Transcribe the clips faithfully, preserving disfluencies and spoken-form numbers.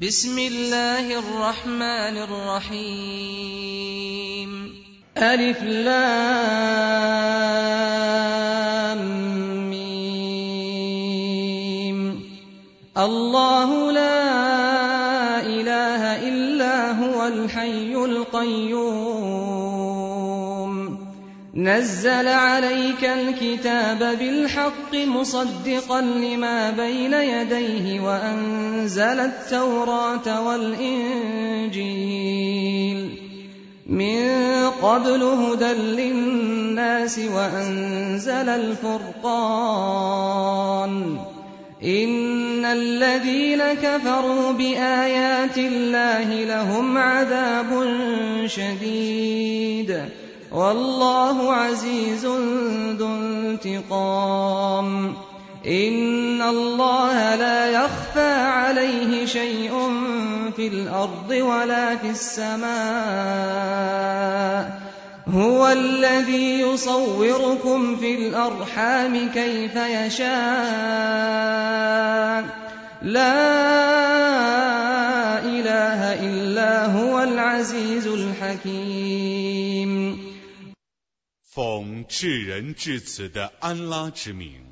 بسم الله الرحمن الرحيم ألف لام ميم الله لا إله إلا هو الحي القيوم نزل عليك الكتاب بالحق مصدقا لما بين يديه وأنزل التوراة والإنجيل من قبل هدى للناس وأنزل الفرقان إن الذين كفروا بآيات الله لهم عذاب شديد والله عزيز ذو انتقام إن الله لا يخفى عليه شيء في الأرض ولا في السماء هو الذي يصوركم في الأرحام كيف يشاء لا إله إلا هو العزيز الحكيم 奉至仁至慈的安拉之名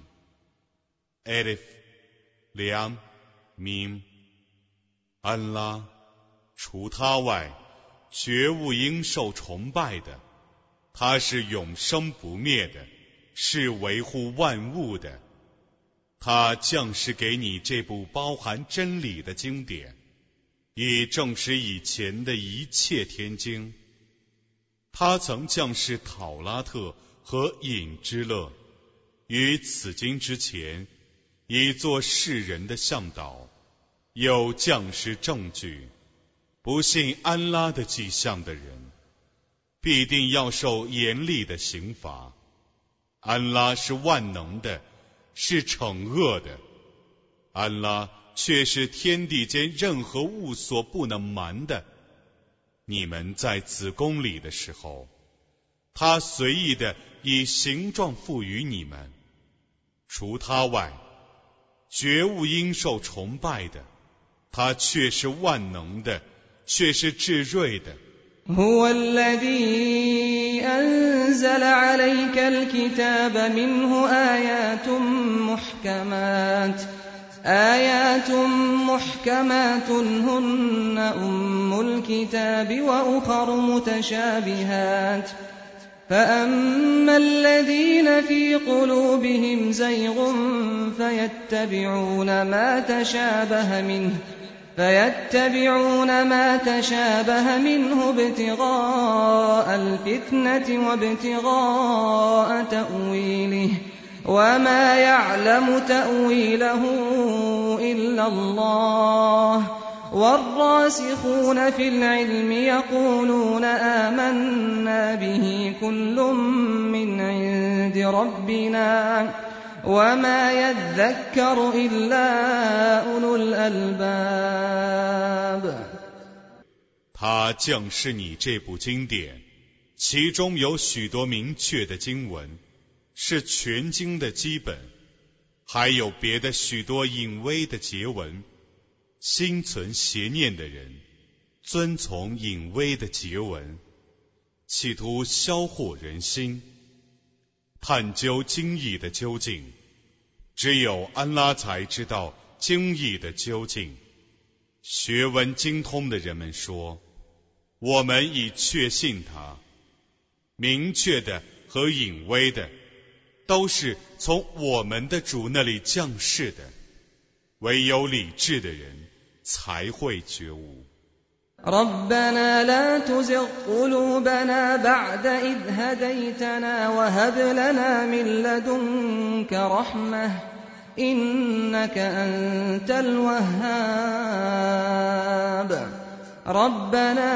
Alif Lam Mim 安拉除他外绝无应受崇拜的，他是永生不灭的，是维护万物的。他降世给你这部包含真理的经典，以证实以前的一切天经。他曾降世讨拉特和隐之勒，于此经之前，以作世人的向导，有降世证据。不信安拉的迹象的人，必定要受严厉的刑罚。安拉是万能的，是惩恶的。安拉却是天地间任何物所不能瞒的。你们在子宫里的时候，他随意的以形状赋予你们，除他外，绝无应受崇拜的。他却是万能的，却是至睿的。 هو الذي أنزل عليك الكتاب منه آيات محكمات آيات محكمات هن أم الكتاب وأخر متشابهات فأما الذين في قلوبهم زيغ فيتبعون ما تشابه منه فيتبعون ما تشابه منه ابتغاء الفتنة وابتغاء تأويله وما يعلم تأويله إلا الله والراسخون في العلم يقولون آمنا به كل من عند ربنا وما يذكر إلا أولو الألباب 他降示你这部经典，其中有许多明确的经文，是全经的基本，还有别的许多隐微的结文。心存邪念的人，遵从隐微的结文，企图销惑人心，探究经义的究竟。只有安拉才知道经义的究竟。学问精通的人们说，我们已确信他。明确的和隐微的都是从我们的主那里降世的，唯有理智的人才会觉悟。 ربنا لا تزغ قلوبنا بعد إذ هديتنا وهب لنا من لدنك رحمة إنك أنت الوهاب ربنا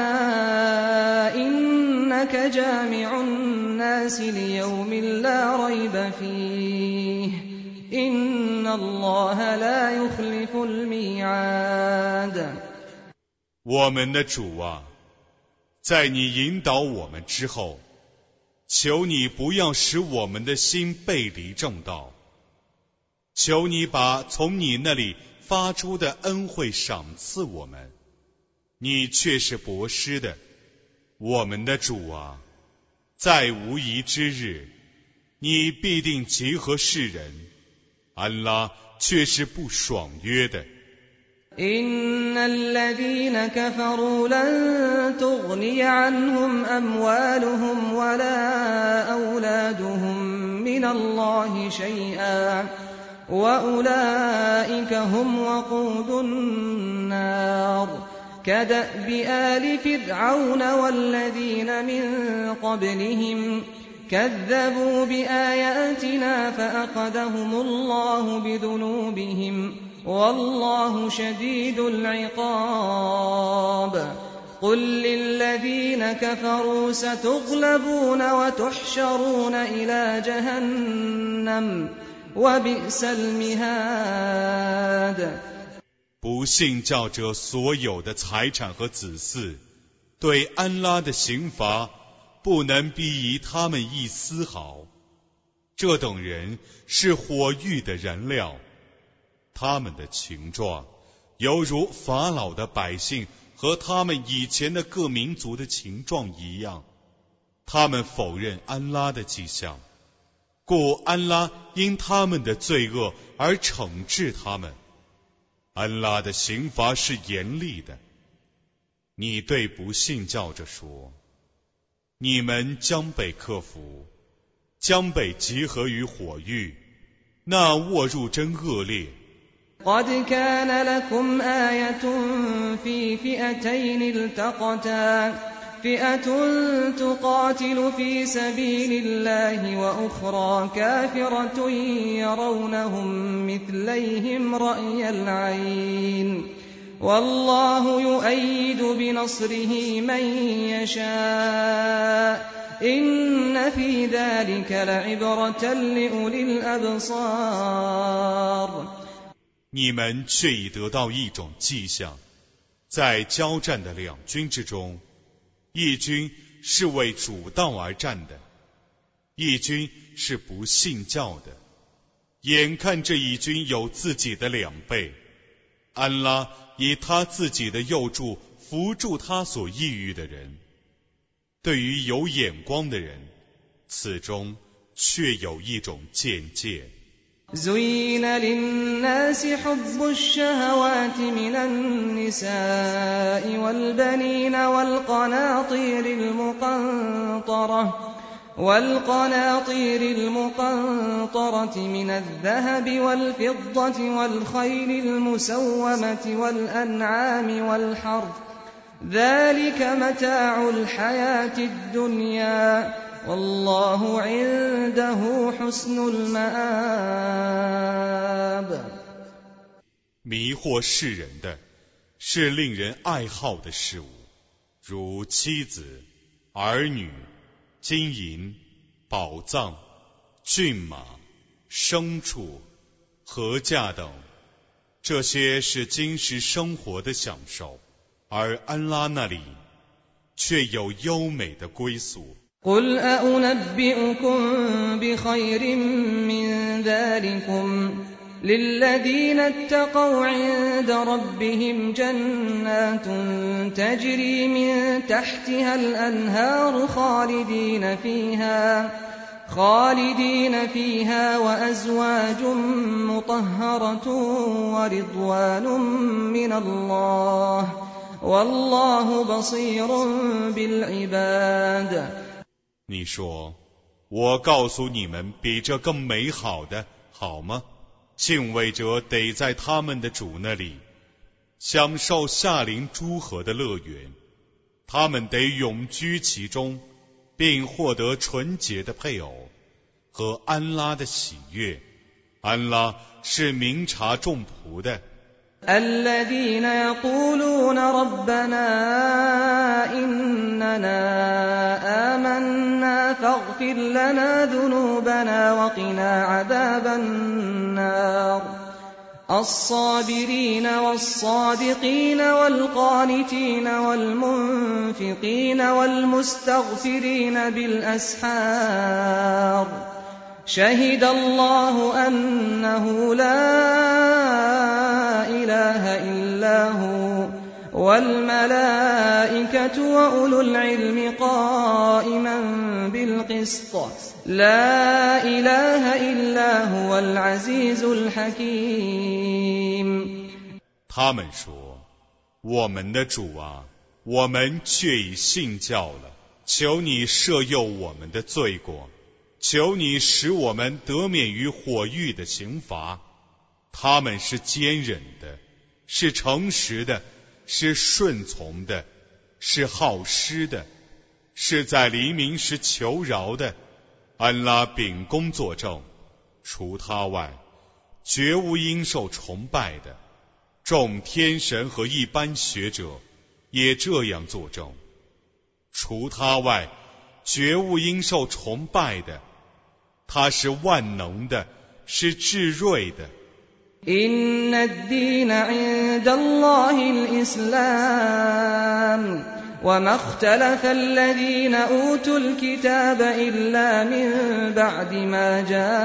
إنك جامع الناس ليوم لا ريب فيه إن الله لا يخلف الميعاد 我们的主啊，在你引导我们之后，求你不要使我们的心背离正道，求你把从你那里发出的恩惠赏赐我们，你却是薄施的。我们的主啊，在无疑之日，你必定结合世人，安拉却是不爽约的。 إن الذين كفروا لن تغني عنهم أموالهم ولا أولادهم من الله شيئا وأولئك هم وقود النار كدأب آل فرعون والذين من قبلهم كذبوا بآياتنا فأخذهم الله بذنوبهم والله شديد العقاب قل للذين كفروا ستغلبون وتحشرون إلى جهنم وبئس المهاد。 不信教者所有的财产和子嗣，对安拉的刑罚不能逼移他们一丝毫。这等人是火狱的燃料，他们的情状犹如法老的百姓和他们以前的各民族的情状一样，他们否认安拉的迹象，故安拉因他们的罪恶而惩治他们。安拉的刑罚是严厉的。你对不信教者说，你们将被克服，将被集合于火狱，那卧入真恶劣。 قد كان لكم آية في فئتين التقتا فئة تقاتل في سبيل الله وأخرى كافرة يرونهم مثليهم رأي العين والله يؤيد بنصره من يشاء إن في ذلك لعبرة لأولي الأبصار。 你们却已得到一种迹象，在交战的两军之中，一军是为主道而战的，一军是不信教的。眼看这一军有自己的两倍，安拉以他自己的右助扶助他所抑郁的人。对于有眼光的人，此中却有一种见解。 زين للناس حب الشهوات من النساء والبنين والقناطير المقنطرة والقناطير المقنطرة من الذهب والفضة والخيل المسومة والأنعام والحرث ذلك متاع الحياة الدنيا والله عنده حسن المآب。 迷惑世人的是令人爱好的事物，如妻子、儿女、金银、宝藏、骏马、牲畜、禾稼等，这些是今世生活的享受，而安拉那里却有优美的归宿。 قل أنبئكم بخير من ذلكم للذين اتقوا عند ربهم جنات تجري من تحتها الأنهار خالدين فيها خالدين فيها وأزواج مطهرة ورضوان من الله والله بصير بالعباد。 你说，我告诉你们比这更美好的好吗？敬畏者得在他们的主那里享受夏临诸河的乐园，他们得永居其中，并获得纯洁的配偶和安拉的喜悦。安拉是明察众仆的。 الذين يقولون ربنا إننا آمنا فاغفر لنا ذنوبنا وقنا عذاب النار الصابرين والصادقين والقانتين والمنفقين والمستغفرين بالأسحار شهد الله أنه لا إله إلا هو والملائكة وأولو العلم قائما بالقسط لا إله إلا هو العزيز الحكيم。 他们说：我们的主啊，我们却已信教了，求你赦宥我们的罪过，求你使我们得免于火狱的刑罚。他们是坚忍的，是诚实的，是顺从的，是好施的，是在黎明时求饶的。安拉秉公作证，除他外，绝无应受崇拜的。众天神和一般学者也这样作证，除他外，绝无应受崇拜的。他是万能的，是至睿的。 إن الدين عند الله الإسلام وما اختلف الذين أوتوا الكتاب إلا من بعد ما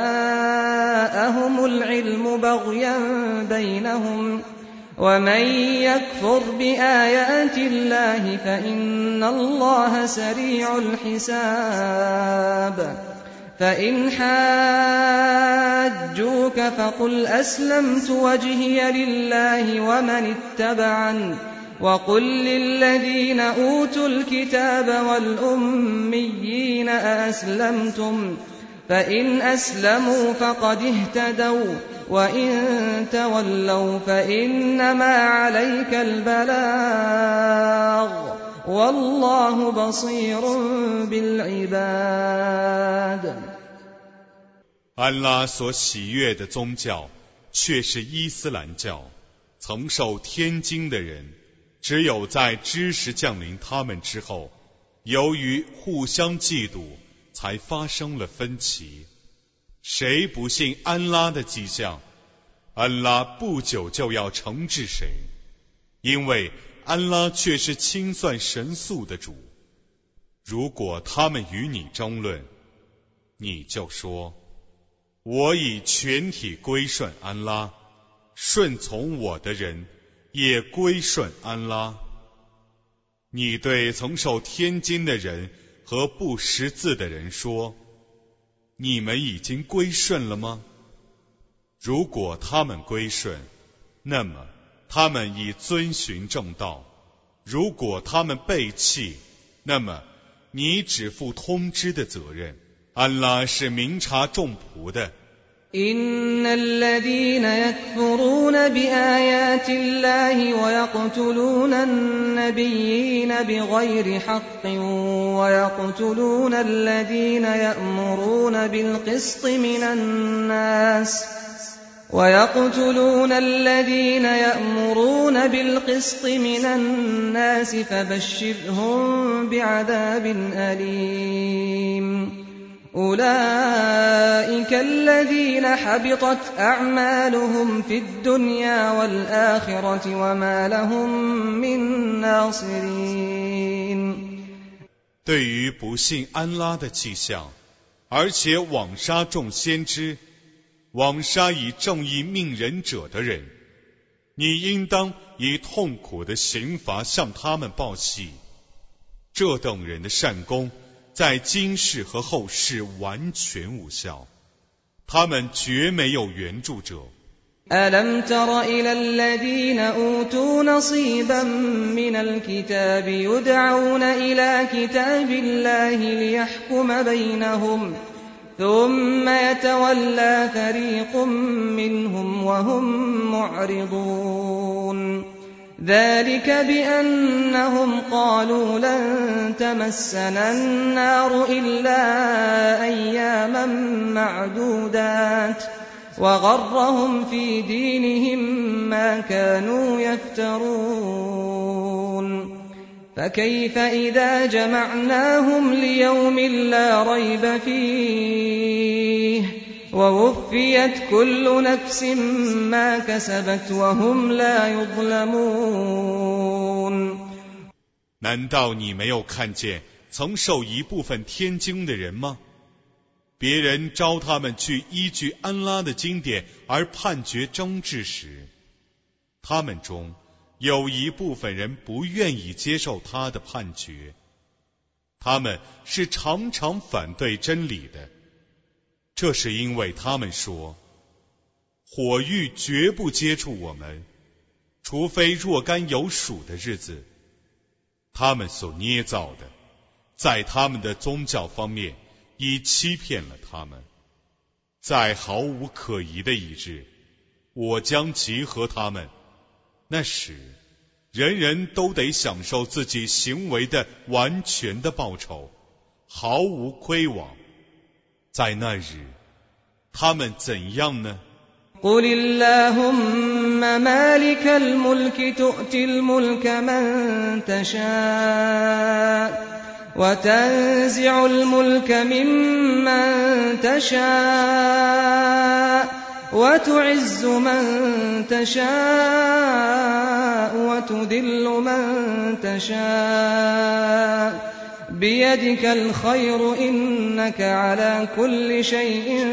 جاءهم العلم بغيا بينهم ومن يكفر بآيات الله فإن الله سريع الحساب فإن حاجوك فقل أسلمت وجهي لله ومن اتبعني وقل للذين أوتوا الكتاب والأميين أأسلمتم فإن أسلموا فقد اهتدوا وإن تولوا فإنما عليك البلاغ والله بصير بالعباد。 安拉所喜悦的宗教却是伊斯兰教，曾受天经的人只有在知识降临他们之后，由于互相嫉妒才发生了分歧。谁不信安拉的迹象，安拉不久就要惩治谁，因为安拉却是清算神速的主。如果他们与你争论，你就说：我已全体归顺安拉，顺从我的人也归顺安拉。你对曾受天经的人和不识字的人说：你们已经归顺了吗？如果他们归顺，那么他们已遵循正道；如果他们背弃，那么你只负通知的责任。安拉是明察众仆的。 إن الذين يكفرون بآيات الله ويقتلون النبيين بغير حق ويقتلون الذين يأمرون بالقسط من الناس ويقتلون الذين يأمرون بالقسط من الناس فبشرهم بعذاب أليم أولئك الذين حبطت أعمالهم في الدنيا والآخرة وما لهم من ناصرين。 对于不信安拉的迹象，而且枉杀众先知，枉杀以正义命人者的人，你应当以痛苦的刑罚向他们报喜。这等人的善功在今世和后世完全无效，他们绝没有援助者。 ألم تر إلى الذين أوتوا نصيبا من الكتاب يدعون إلى كتاب الله ليحكم بينهم ثم يتولى فريق منهم وهم معرضون ذلك بأنهم قالوا لن تمسنا النار إلا أياما معدودات وغرهم في دينهم ما كانوا يفترون فكيف إذا جمعناهم ليوم لا ريب فيه ووفيت كل نفس ما كسبت وهم لا يظلمون。 难道你没有看见曾受一部分天经的人吗？ 别人招他们去依据安拉的经典而判决争执时，他们中有一部分人不愿意接受他的判决，他们是常常反对真理的。这是因为他们说，火狱绝不接触我们，除非若干有数的日子。他们所捏造的，在他们的宗教方面已欺骗了他们。在毫无可疑的一日，我将集合他们，那时人人都得享受自己行为的完全的报酬，毫无亏枉。在那日，他们怎样呢 قل اللهم مالك الملك تؤتي الملك من تشاء وتنزع الملك ممن تشاء وتعز من تشاء وتذل من تشاء بيدك الخير إنك على كل شيء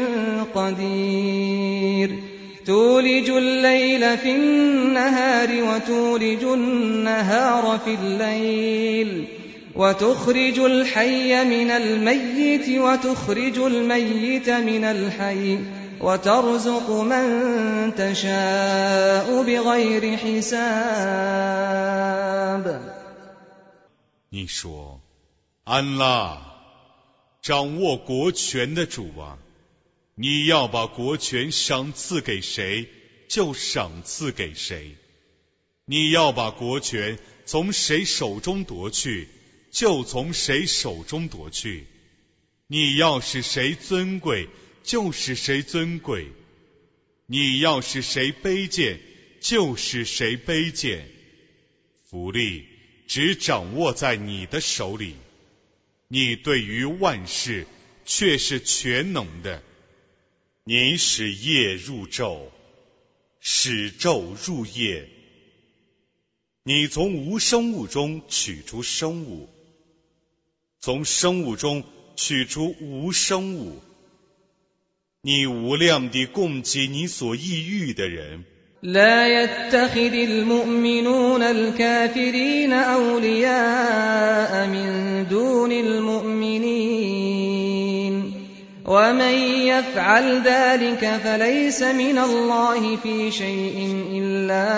قدير تولج الليل في النهار وتولج النهار في الليل وتخرج الحي من الميت وتخرج الميت من الحي وترزق من تشاء بغير حساب 你说，安拉，掌握国权的主啊，你要把国权赏赐给谁，就赏赐给谁；你要把国权从谁手中夺去，就从谁手中夺去；你要使谁尊贵，就使谁尊贵；你要使谁卑贱，就使谁卑贱。福利只掌握在你的手里，你对于万事却是全能的。你使夜入昼，使昼入夜。你从无生物中取出生物，从生物中取出无生物。你无量地供给你所意欲的人。 لا يتخذ المؤمنون الكافرين أولياء من دون المؤمنين ومن يفعل ذلك فليس من الله في شيء إلا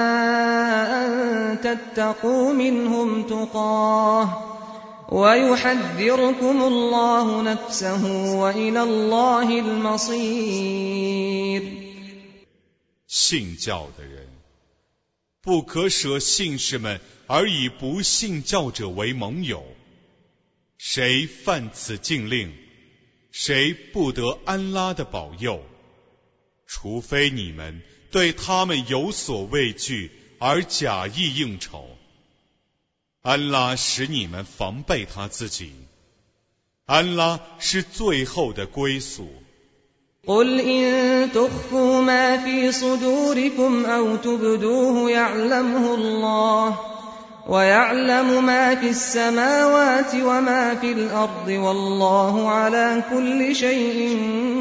أن تتقوا منهم تقاه ويحذركم الله نفسه وإلى الله المصير 信教的人不可舍信士们而以不信教者为盟友，谁犯此禁令，谁不得安拉的保佑，除非你们对他们有所畏惧而假意应酬。安拉使你们防备他自己，安拉是最后的归宿。 قل إن تخفوا ما في صدوركم أو تبدوه يعلمه الله ويعلم ما في السماوات وما في الأرض والله على كل شيء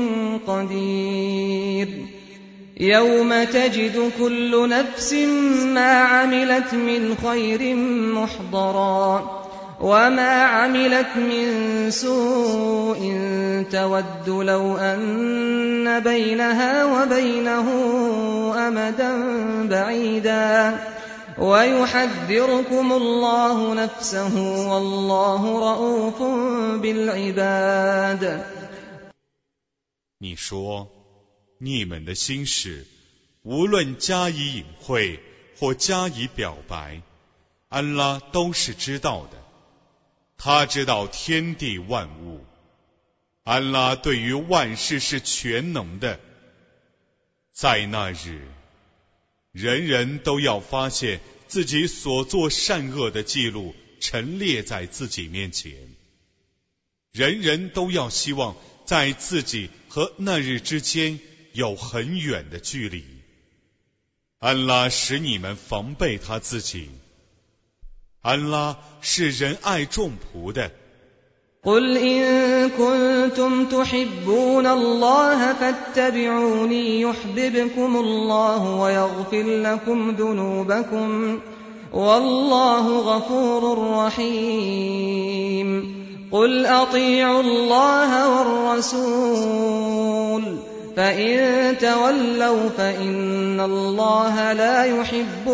قدير يوم تجد كل نفس ما عملت من خير محضرا وما عملت من سوء تود لو أن بينها وبينه أمدا بعيدا ويحذركم الله نفسه والله رؤوف بالعباد 你说，你们的心事，无论加以隐晦或加以表白，安拉都是知道的。他知道天地万物，安拉对于万事是全能的。在那日，人人都要发现自己所做善恶的记录陈列在自己面前，人人都要希望在自己和那日之间有很远的距离。安拉使你们防备他自己，安拉是仁爱众仆的。 قل إن كنتم تحبون الله فاتبعوني يحببكم الله ويغفر لكم ذنوبكم والله غفور رحيم قل أطيعوا الله والرسول فإن تولوا فإن الله لا يحب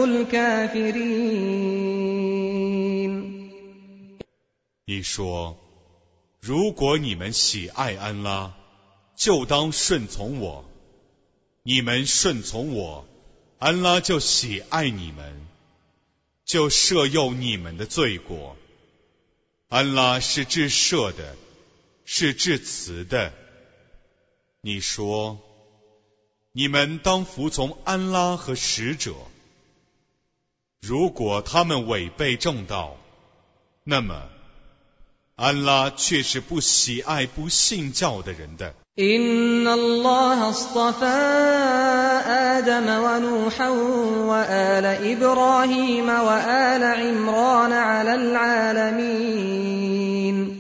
الكافرين 你说，如果你们喜爱安拉，就当顺从我；你们顺从我，安拉就喜爱你们，就赦宥你们的罪过。安拉是至赦的，是至慈的。你说，你们当服从安拉和使者。如果他们违背正道，那么安拉却是不喜爱不信教的人的。 إن الله اصطفى آدم ونوحا وآل إبراهيم وآل عمران على العالمين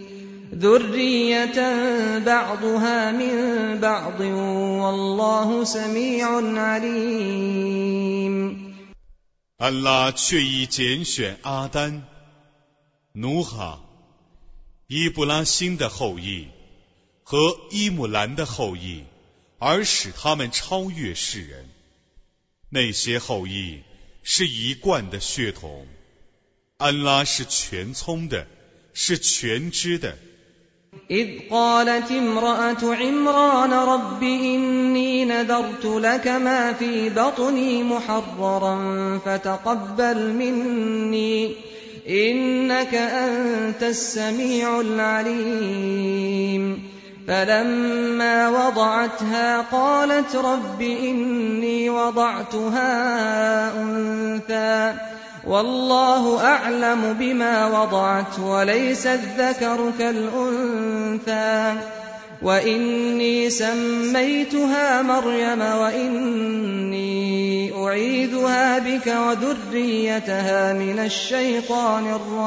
ذرية بعضها من بعض والله سميع عليم 安拉却已拣选阿丹、努哈、伊布拉辛的后裔和伊姆兰的后裔，而使他们超越世人。那些后裔是一贯的血统。安拉是全聪的，是全知的。 إذ قالت امرأة عمران رب إني نذرت لك ما في بطني محررا فتقبل مني إنك أنت السميع العليم فلما وضعتها قالت رب إني وضعتها أنثى والله أعلم بما وضعت وليس الذكر كالأنثى وإني سميتها مريم وإني أعيذها بك وذريتها من الشيطان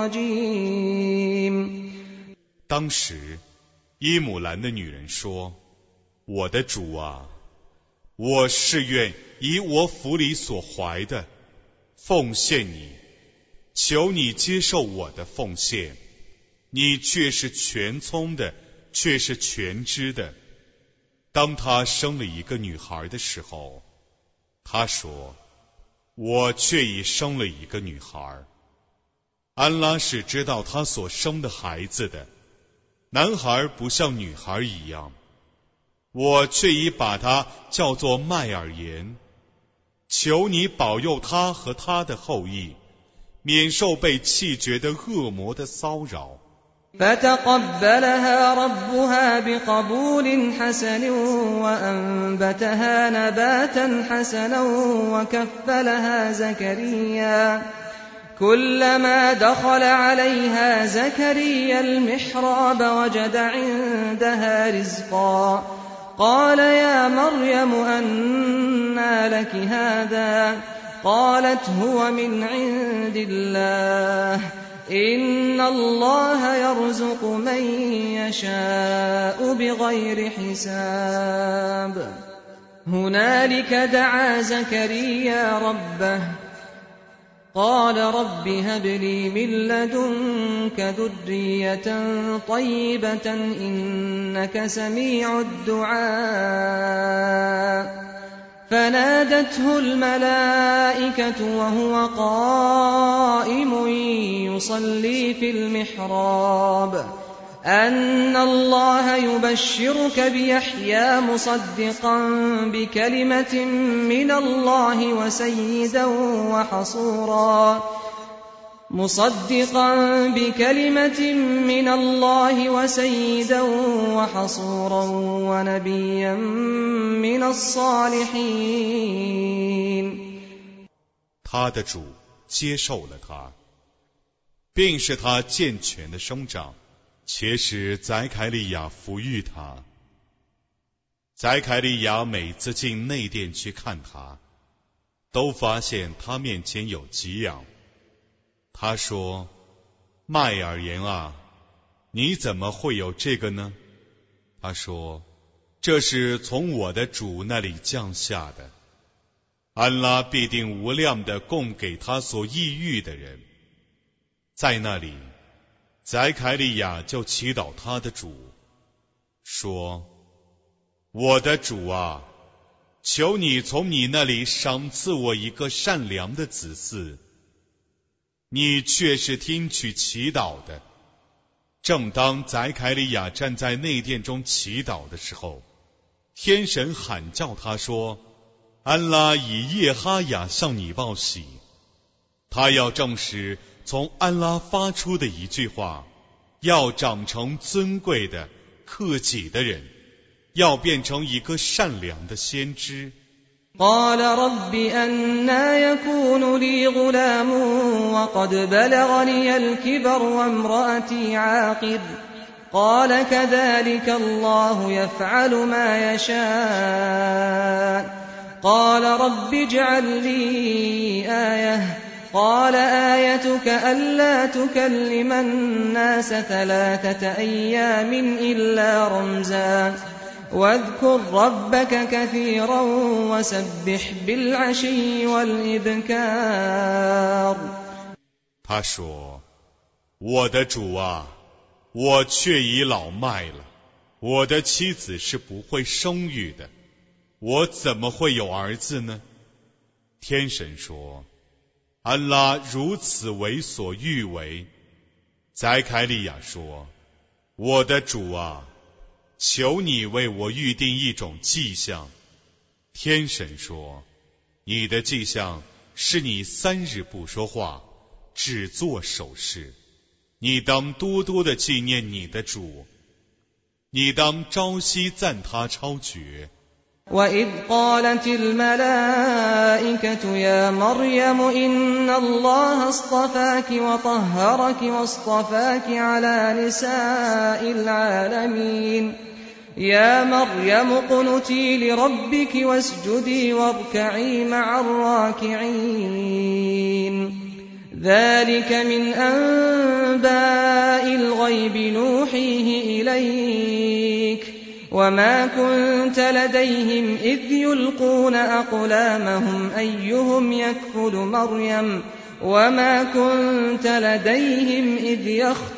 الرجيم 当时伊姆兰的女人说，我的主啊，我誓愿以我腹里所怀的奉献你，求你接受我的奉献。你却是全聪的，却是全知的。当他生了一个女孩的时候，他说，我却已生了一个女孩。安拉是知道他所生的孩子的，男孩不像女孩一样，我却已把他叫做麦尔言。求你保佑他和他的后裔，免受被气绝的恶魔的骚扰。 فتقبلها ربها بقبول حسن وأنبتها نباتا حسنا وكفلها زكريا كلما دخل عليها زكريا المحراب وجد عندها رزقا قال يا مريم أنى لك هذا قالت هو من عند الله إن الله يرزق من يشاء بغير حساب هنالك دعا زكريا ربه قال رب هب لي من لدنك ذرية طيبة إنك سميع الدعاء فنادته الملائكة وهو قائم يصلي في المحراب أن الله يبشرك بيحيى مصدقا بكلمة من الله وسيدا وحصورا مصدقا بكلمة من الله وسيدا وحصورا ونبيا من الصالحين 他的主接受了他，并使他健全的生长，且使宰凯利亚抚育他。宰凯利亚每次进内殿去看他，都发现他面前有给养。他说，麦尔言啊， 你怎么会有这个呢？他说，这是从我的主那里降下的，安拉必定无量的供给他所抑郁的人。在那里，宰凯利亚就祈祷他的主，说，我的主啊，求你从你那里赏赐我一个善良的子嗣。你却是听取祈祷的。正当宰凯利亚站在内殿中祈祷的时候，天神喊叫他说，安拉以叶哈雅向你报喜，他要证实从安拉发出的一句话，要长成尊贵的克己的人，要变成一个善良的先知。 قال رب أنى يكون لي غلام وقد بلغني الكبر وامرأتي عاقر قال كذلك الله يفعل ما يشاء قال رب اجعل لي آية قال آيتك ألا تكلم الناس ثلاثة أيام إلا رمزا واذكر ربك كثيرا وسبح بالعشي والإبكار。 他说，我的主啊，我却已老迈了，我的妻子是不会生育的，我怎么会有儿子呢？天神说，安拉如此为所欲为。宰凯利亚说，我的主啊，求你为我预定一种迹象。天神说，你的迹象是你三日不说话，只做手势。你当多多的纪念你的主，你当朝夕赞他超绝。 وَإِذْ قَالَتِ الْمَلَائِكَةُ يَا مَرْيَمُ إِنَّ اللَّهَ اصْطَفَاكِ وَطَهَّرَكِ وَاصْطَفَاكِ عَلَى نِسَاءِ الْعَالَمِينَ يَا مَرْيَمُ اقْنُتِي لِرَبِّكِ وَاسْجُدِي وَارْكَعِي مَعَ الرَّاكِعِينَ ذَلِكَ مِنْ أَنْبَاءِ الْغَيْبِ نُوحِيهِ إِلَيْكَ وما كنت لديهم إذ يلقون أقلامهم أيهم يكفل مريم وما كنت لديهم إذ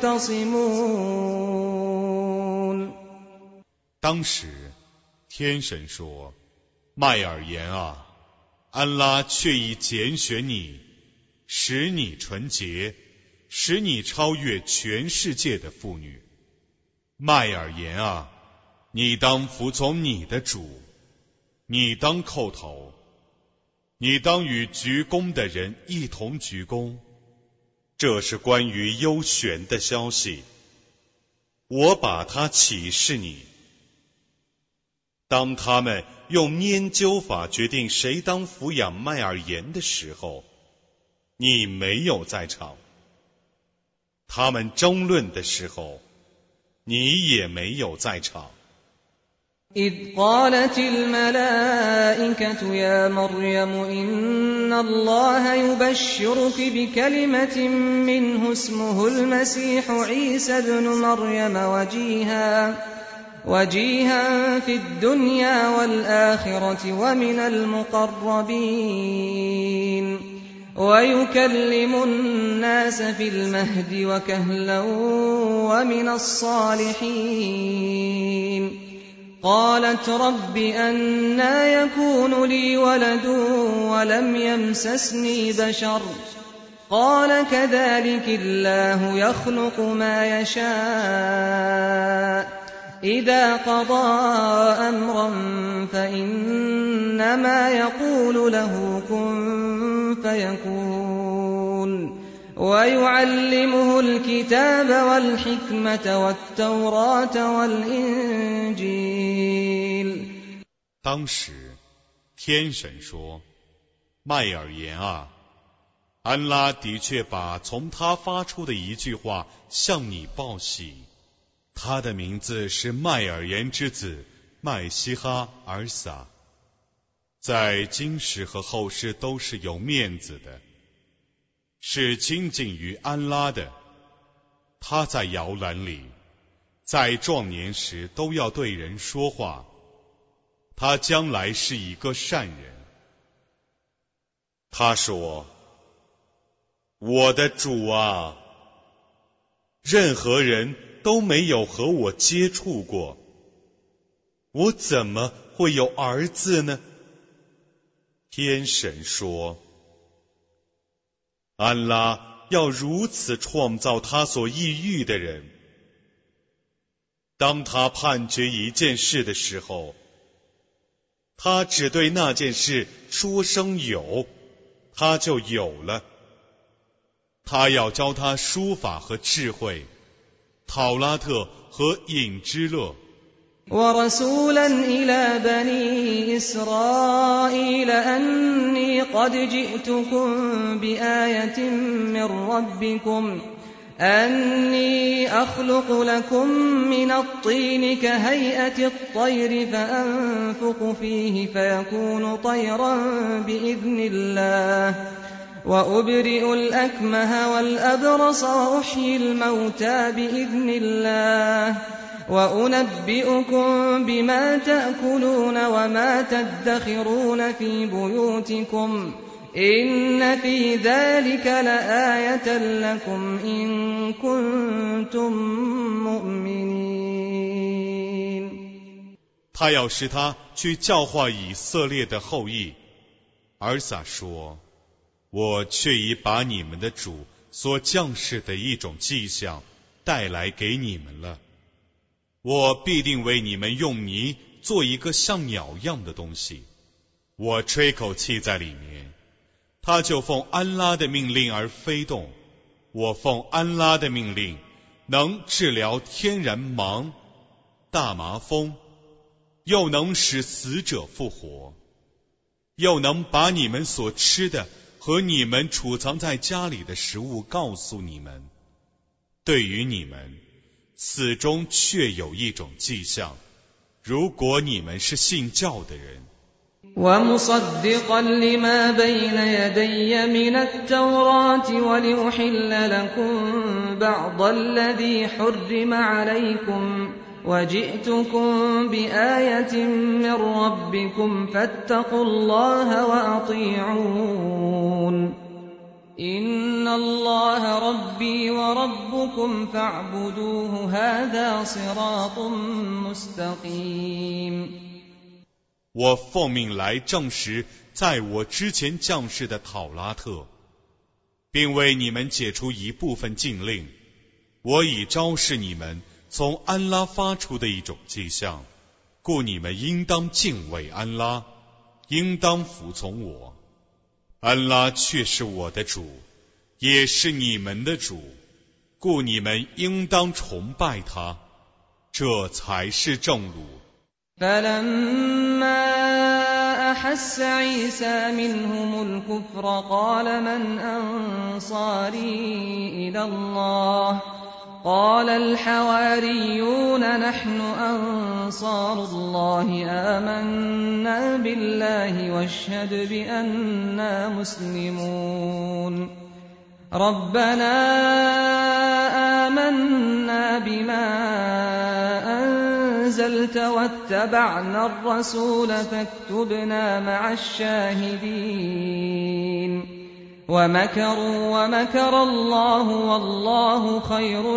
يختصمون。 当时天神说，麦尔言啊，安拉却已拣选你，使你纯洁，使你超越全世界的妇女。麦尔言啊，你当服从你的主，你当叩头，你当与鞠躬的人一同鞠躬。这是关于优选的消息，我把它启示你。当他们用拈阄法决定谁当抚养麦尔言的时候，你没有在场；他们争论的时候，你也没有在场。 إذ قالت الملائكة يا مريم إن الله يبشرك بكلمة منه اسمه المسيح عيسى ابن مريم وجيها وجيها في الدنيا والآخرة ومن المقربين ويكلم الناس في المهد وكهلا ومن الصالحين قالت رب أنى يكون لي ولد ولم يمسسني بشر قال كذلك الله يخلق ما يشاء إذا قضى أمرا فإنما يقول له كن فيكون ويعلمه الكتاب والحكمة والتوراة والإنجيل。 当时天神说，麦尔言啊，安拉的确把从他发出的一句话向你报喜，他的名字是麦尔言之子麦西哈尔撒，在今世和后世都是有面子的，是亲近于安拉的。他在摇篮里， 在壮年时都要对人说话，他将来是一个善人。他说：我的主啊，任何人都没有和我接触过，我怎么会有儿子呢？天神说：安拉要如此创造他所抑郁的人，当他判决一件事的时候，他只对那件事说声有，他就有了。他要教他书法和智慧，讨拉特和隐之乐。 ورسولا إلى بني إسرائيل أني قد جئتكم بآية من ربكم أني أخلق لكم من الطين كهيئة الطير فأنفخ فيه فيكون طيرا بإذن الله وأبرئ الأكمه والأبرص وأحيي الموتى بإذن الله وأنبئكم بما تأكلون وما تدخرون في بيوتكم إن في ذلك لآية لكم إن كنتم مؤمنين。 他要使他去教化以色列的后裔。尔撒说：我却已把你们的主所降世的一种迹象带来给你们了。我必定为你们用泥做一个像鸟样的东西，我吹口气在里面，它就奉安拉的命令而飞动。我奉安拉的命令，能治疗天然盲、大麻风，又能使死者复活，又能把你们所吃的和你们储藏在家里的食物告诉你们。对于你们，此中确有一种迹象，如果你们是信教的人。 ومصدقا لما بين يدي من التوراة ولأحل لكم بعض الذي حرم عليكم وجئتكم بآية من ربكم فاتقوا الله وأطيعون إن الله ربي وربكم فاعبدوه هذا صراط مستقيم。 我奉命来证实在我之前降世的讨拉特，并为你们解除一部分禁令。我已昭示你们从安拉发出的一种迹象，故你们应当敬畏安拉，应当服从我。安拉却是我的主，也是你们的主，故你们应当崇拜他，这才是正路。 فلما أحس عيسى منهم الكفر قال من أنصاري إلى الله قال الحواريون نحن أنصار الله آمنا بالله واشهد بأننا مسلمون ربنا آمنا بما أنزلت واتبعنا الرسول فاكتبنا مع الشاهدين ومكروا ومكر الله والله خير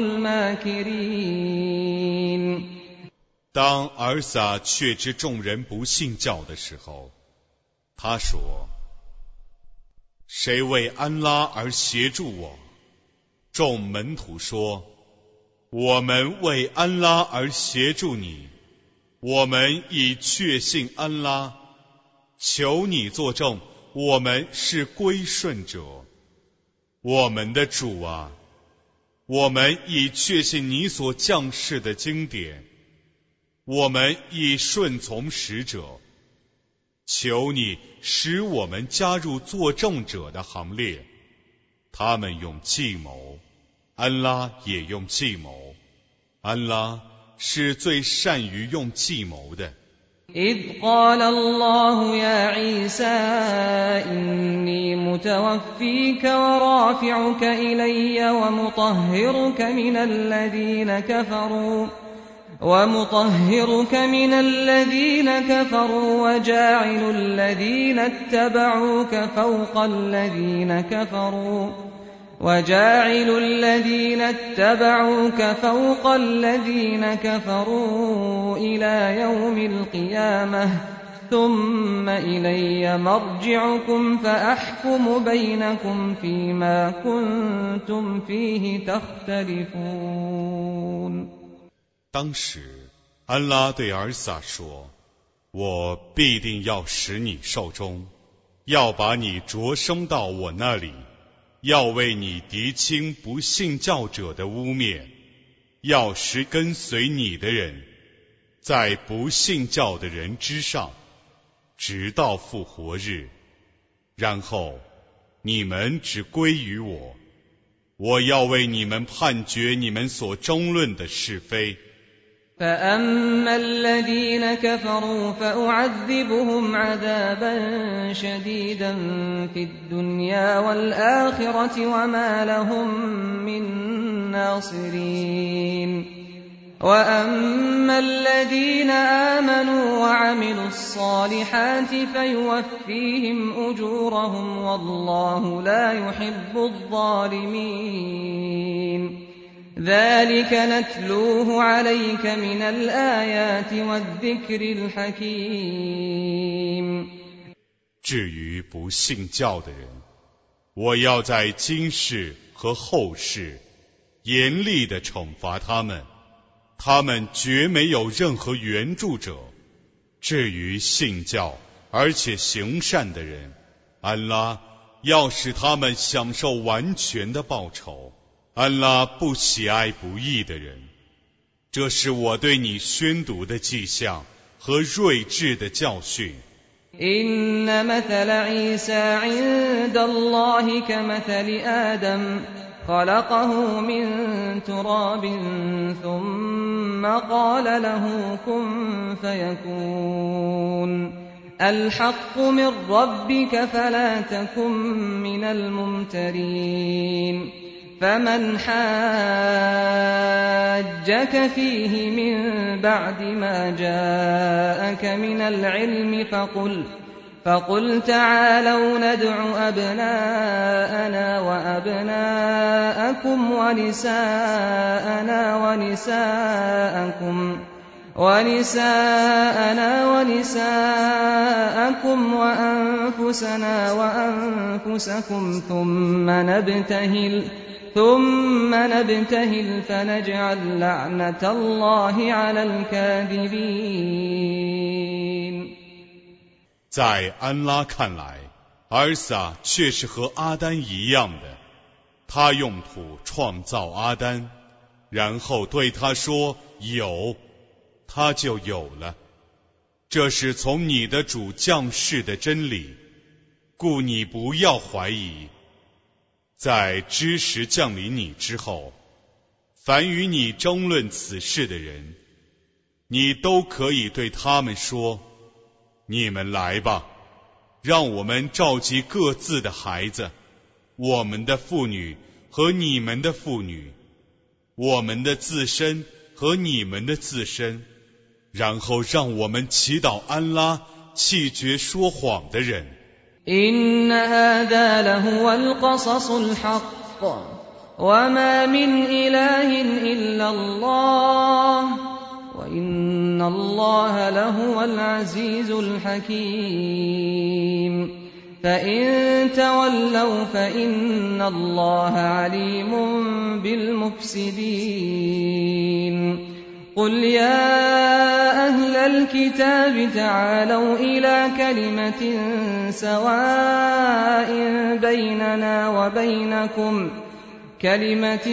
الماكرين。 当尔撒确知众人不信教的时候，他说：谁为安拉而协助我？众门徒说：我们为安拉而协助你，我们已确信安拉，求你作证，我们是归顺者。我们的主啊，我们已确信你所降世的经典，我们已顺从使者，求你使我们加入作证者的行列。他们用计谋，安拉也用计谋，安拉是最善于用计谋的。 إذ قال الله يا عيسى إني متوفيك ورافعك إلي ومطهرك من الذين كفروا ومطهرك من الذين كفروا وجاعل الذين اتبعوك فوق الذين كفروا وجاعل الذين اتبعوك فوق الذين كفروا إلى يوم القيامة ثم إلي مرجعكم فأحكم بينكم فيما كنتم فيه تختلفون。 当时，安拉对尔撒说：“我必定要使你寿终，要把你着升到我那里，要为你涤清不信教者的污蔑，要使跟随你的人在不信教的人之上，直到复活日。然后你们只归于我，我要为你们判决你们所争论的是非。” فأما الذين كفروا فأعذبهم عذابا شديدا في الدنيا والآخرة وما لهم من ناصرين وأما الذين آمنوا وعملوا الصالحات فيوفيهم أجورهم والله لا يحب الظالمين ذلك نتلوه عليك من الآيات والذكر الحكيم。 至于不信教的人，我要在今世和后世严厉地惩罚他们，他们绝没有任何援助者。至于信教而且行善的人，安拉要使他们享受完全的报酬。安拉不喜爱不义的人。这是我对你宣读的迹象和睿智的教训。 إن مثل عيسى عند الله كمثل آدم خلقه من تراب ثم قال له كن فيكون الحق من ربك فلا تكن من الممترين فمن حاجك فيه من بعد ما جاءك من العلم فقل فقل تعالوا ندع أبناءنا وأبناءكم ونساءنا ونساءكم ونساءنا ونساءكم وأنفسنا وأنفسكم ثم نبتهل ثم نبتهل فنجعل لعنة الله على الكاذبين。 在安拉看来，尔撒却是和阿丹一样的。他用土创造阿丹，然后对他说有，他就有了。这是从你的主降世的真理，故你不要怀疑。在知识降临你之后，凡与你争论此事的人，你都可以对他们说：你们来吧，让我们召集各自的孩子，我们的妇女和你们的妇女，我们的自身和你们的自身，然后让我们祈祷安拉弃绝说谎的人。 إن هذا لهو القصص الحق وما من إله إلا الله وإن الله لهو العزيز الحكيم فإن تولوا فإن الله عليم بالمفسدين قل يا أهل الكتاب تعالوا إلى كلمة سواء بيننا وبينكم كلمة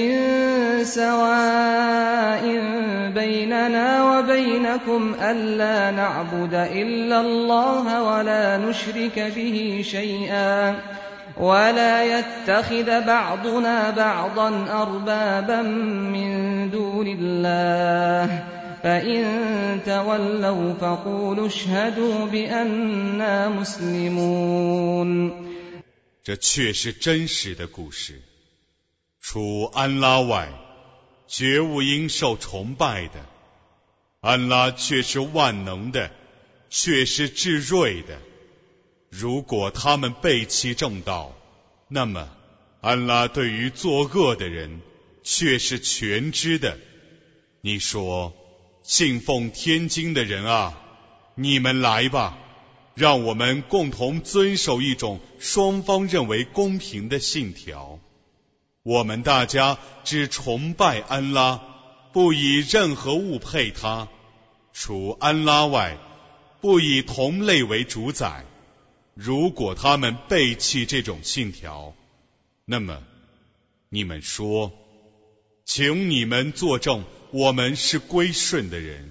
سواء بيننا وبينكم ألا نعبد إلا الله ولا نشرك به شيئا ولا يتخذ بعضنا بعضا أربابا من دون الله فإن تولوا فقولوا اشهدوا بأننا مسلمون。 这却是真实的故事。除安拉外，绝无应受崇拜的。 安拉却是万能的，却是至睿的。如果他们背弃正道，那么安拉对于作恶的人却是全知的。你说，信奉天经的人啊，你们来吧，让我们共同遵守一种双方认为公平的信条。我们大家只崇拜安拉，不以任何物配他，除安拉外，不以同类为主宰。如果他们背弃这种信条，那么你们说，请你们作证，我们是归顺的人。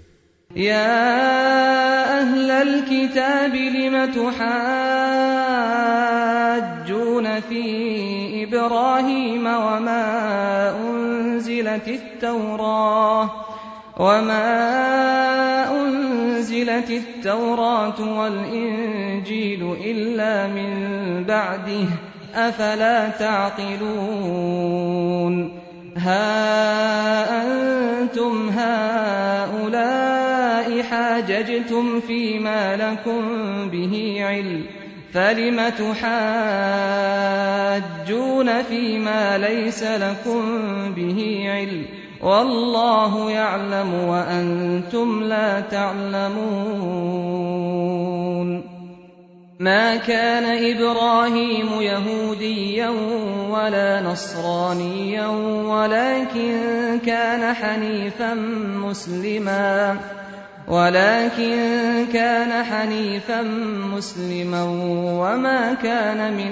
يا أهل الكتاب لم تحاجون في إبراهيم وما أنزلت التوراة وما أنزلت التوراة والإنجيل إلا من بعده أفلا تعقلون ها أنتم هؤلاء حاججتم فيما لكم به علم فلم تحاجون فيما ليس لكم به علم والله يعلم وأنتم لا تعلمون ما كان إبراهيم يهوديا ولا نصرانيا ولكن كان حنيفا مسلما ولكن كان حنيفا مسلما وما كان من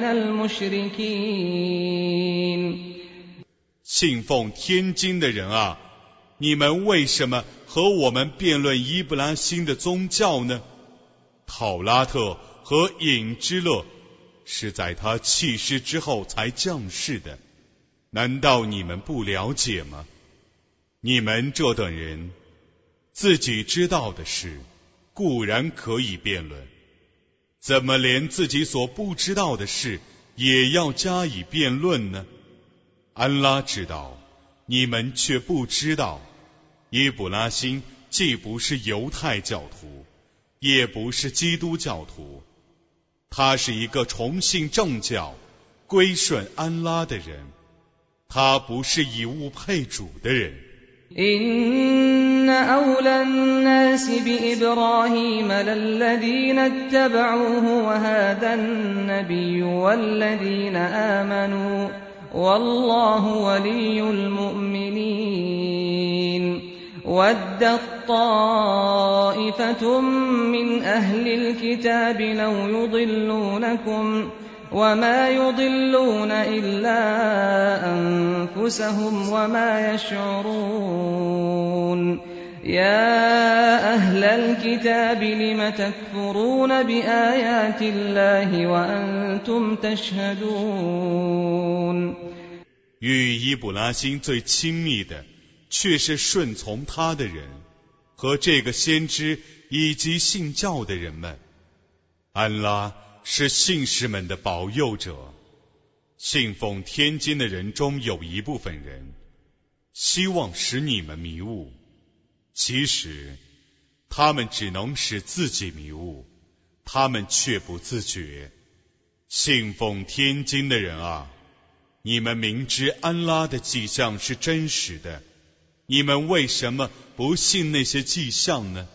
المشركين 信奉天经的人啊，你们为什么和我们辩论伊布拉欣的宗教呢？讨拉特和隐之乐是在他去世之后才降世的，难道你们不了解吗？你们这等人自己知道的事固然可以辩论，怎么连自己所不知道的事也要加以辩论呢？安拉知道，你们却不知道。伊布拉欣既不是犹太教徒，也不是基督教徒，他是一个崇信正教、归顺安拉的人，他不是以物配主的人。 إن أولى الناس بإبراهيم للذين اتبعوه وهذا النبي والذين آمنوا والله ولي المؤمنين ودت طائفة من أهل الكتاب لو يضلونكم وما يضلون إلا أنفسهم وما يشعرون يا أهل الكتاب لم تكفرون بآيات الله وأنتم تشهدون 与伊布拉欣最亲密的却是顺从他的人和这个先知以及信教的人们。安拉是信士们的保佑者，信奉天经的人中有一部分人希望使你们迷雾，其实他们只能使自己迷雾，他们却不自觉。信奉天经的人啊，你们明知安拉的迹象是真实的，你们为什么不信那些迹象呢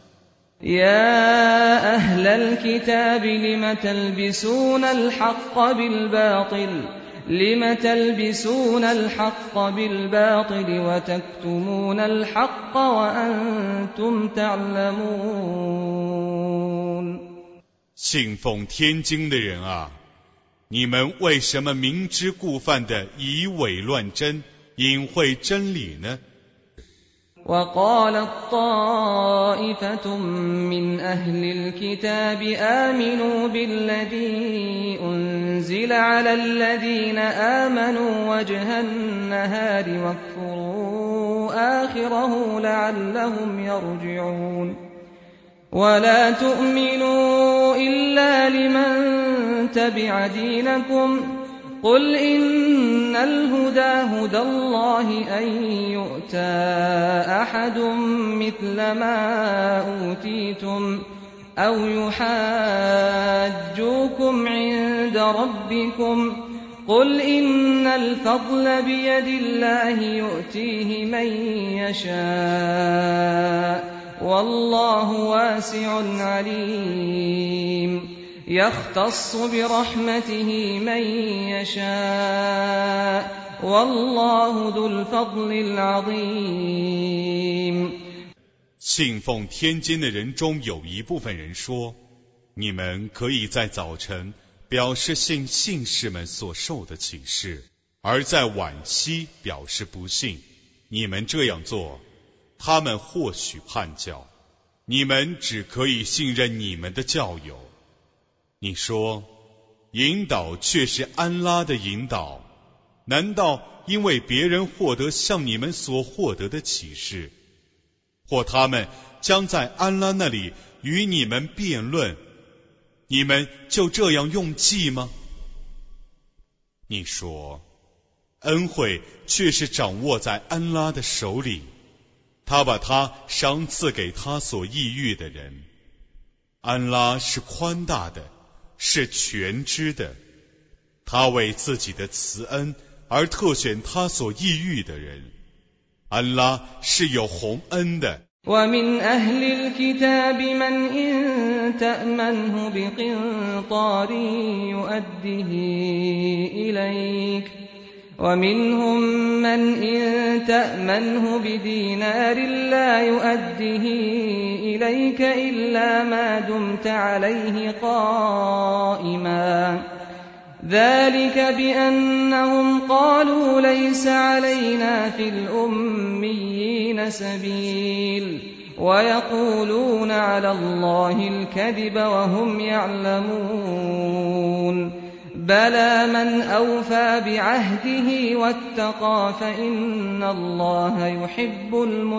يا أهل الكتاب لم تلبسون الحق بالباطل لم تلبسون الحق بالباطل وتكتمون الحق وأنتم تعلمون 信奉天经的人啊，你们为什么明知故犯的以伪乱真，隐晦真理呢 وقالت طائفة من أهل الكتاب آمنوا بالذي أنزل على الذين آمنوا وجه النهار واكفروا آخره لعلهم يرجعون ولا تؤمنوا إلا لمن تبع دينكم قل إن الهدى هدى الله أن يؤتى أحد مثل ما أوتيتم أو يحاجوكم عند ربكم قل إن الفضل بيد الله يؤتيه من يشاء والله واسع عليم يختص برحمته من يشاء والله ذو الفضل العظيم。 信奉天经的人中有一部分人说，你们可以在早晨表示信信士们所受的启示，而在晚期表示不信。你们这样做，他们或许叛教，你们只可以信任你们的教友。你说，引导却是安拉的引导，难道因为别人获得像你们所获得的启示，或他们将在安拉那里与你们辩论，你们就这样用计吗？你说，恩惠却是掌握在安拉的手里，他把它赏赐给他所意欲的人。安拉是宽大的，是全知的，他为自己的慈恩而特选他所意欲的人。安拉是有宏恩的。 ومن أهل الكتاب من إن تأمنه بقنطار يؤده إليك ومنهم من إن تأمنه بدينار لا يؤده إليك إلا ما دمت عليه قائما ذلك بأنهم قالوا ليس علينا في الأميين سبيل ويقولون على الله الكذب وهم يعلمون بلى من أوفى بعهده واتقى فإن الله يحب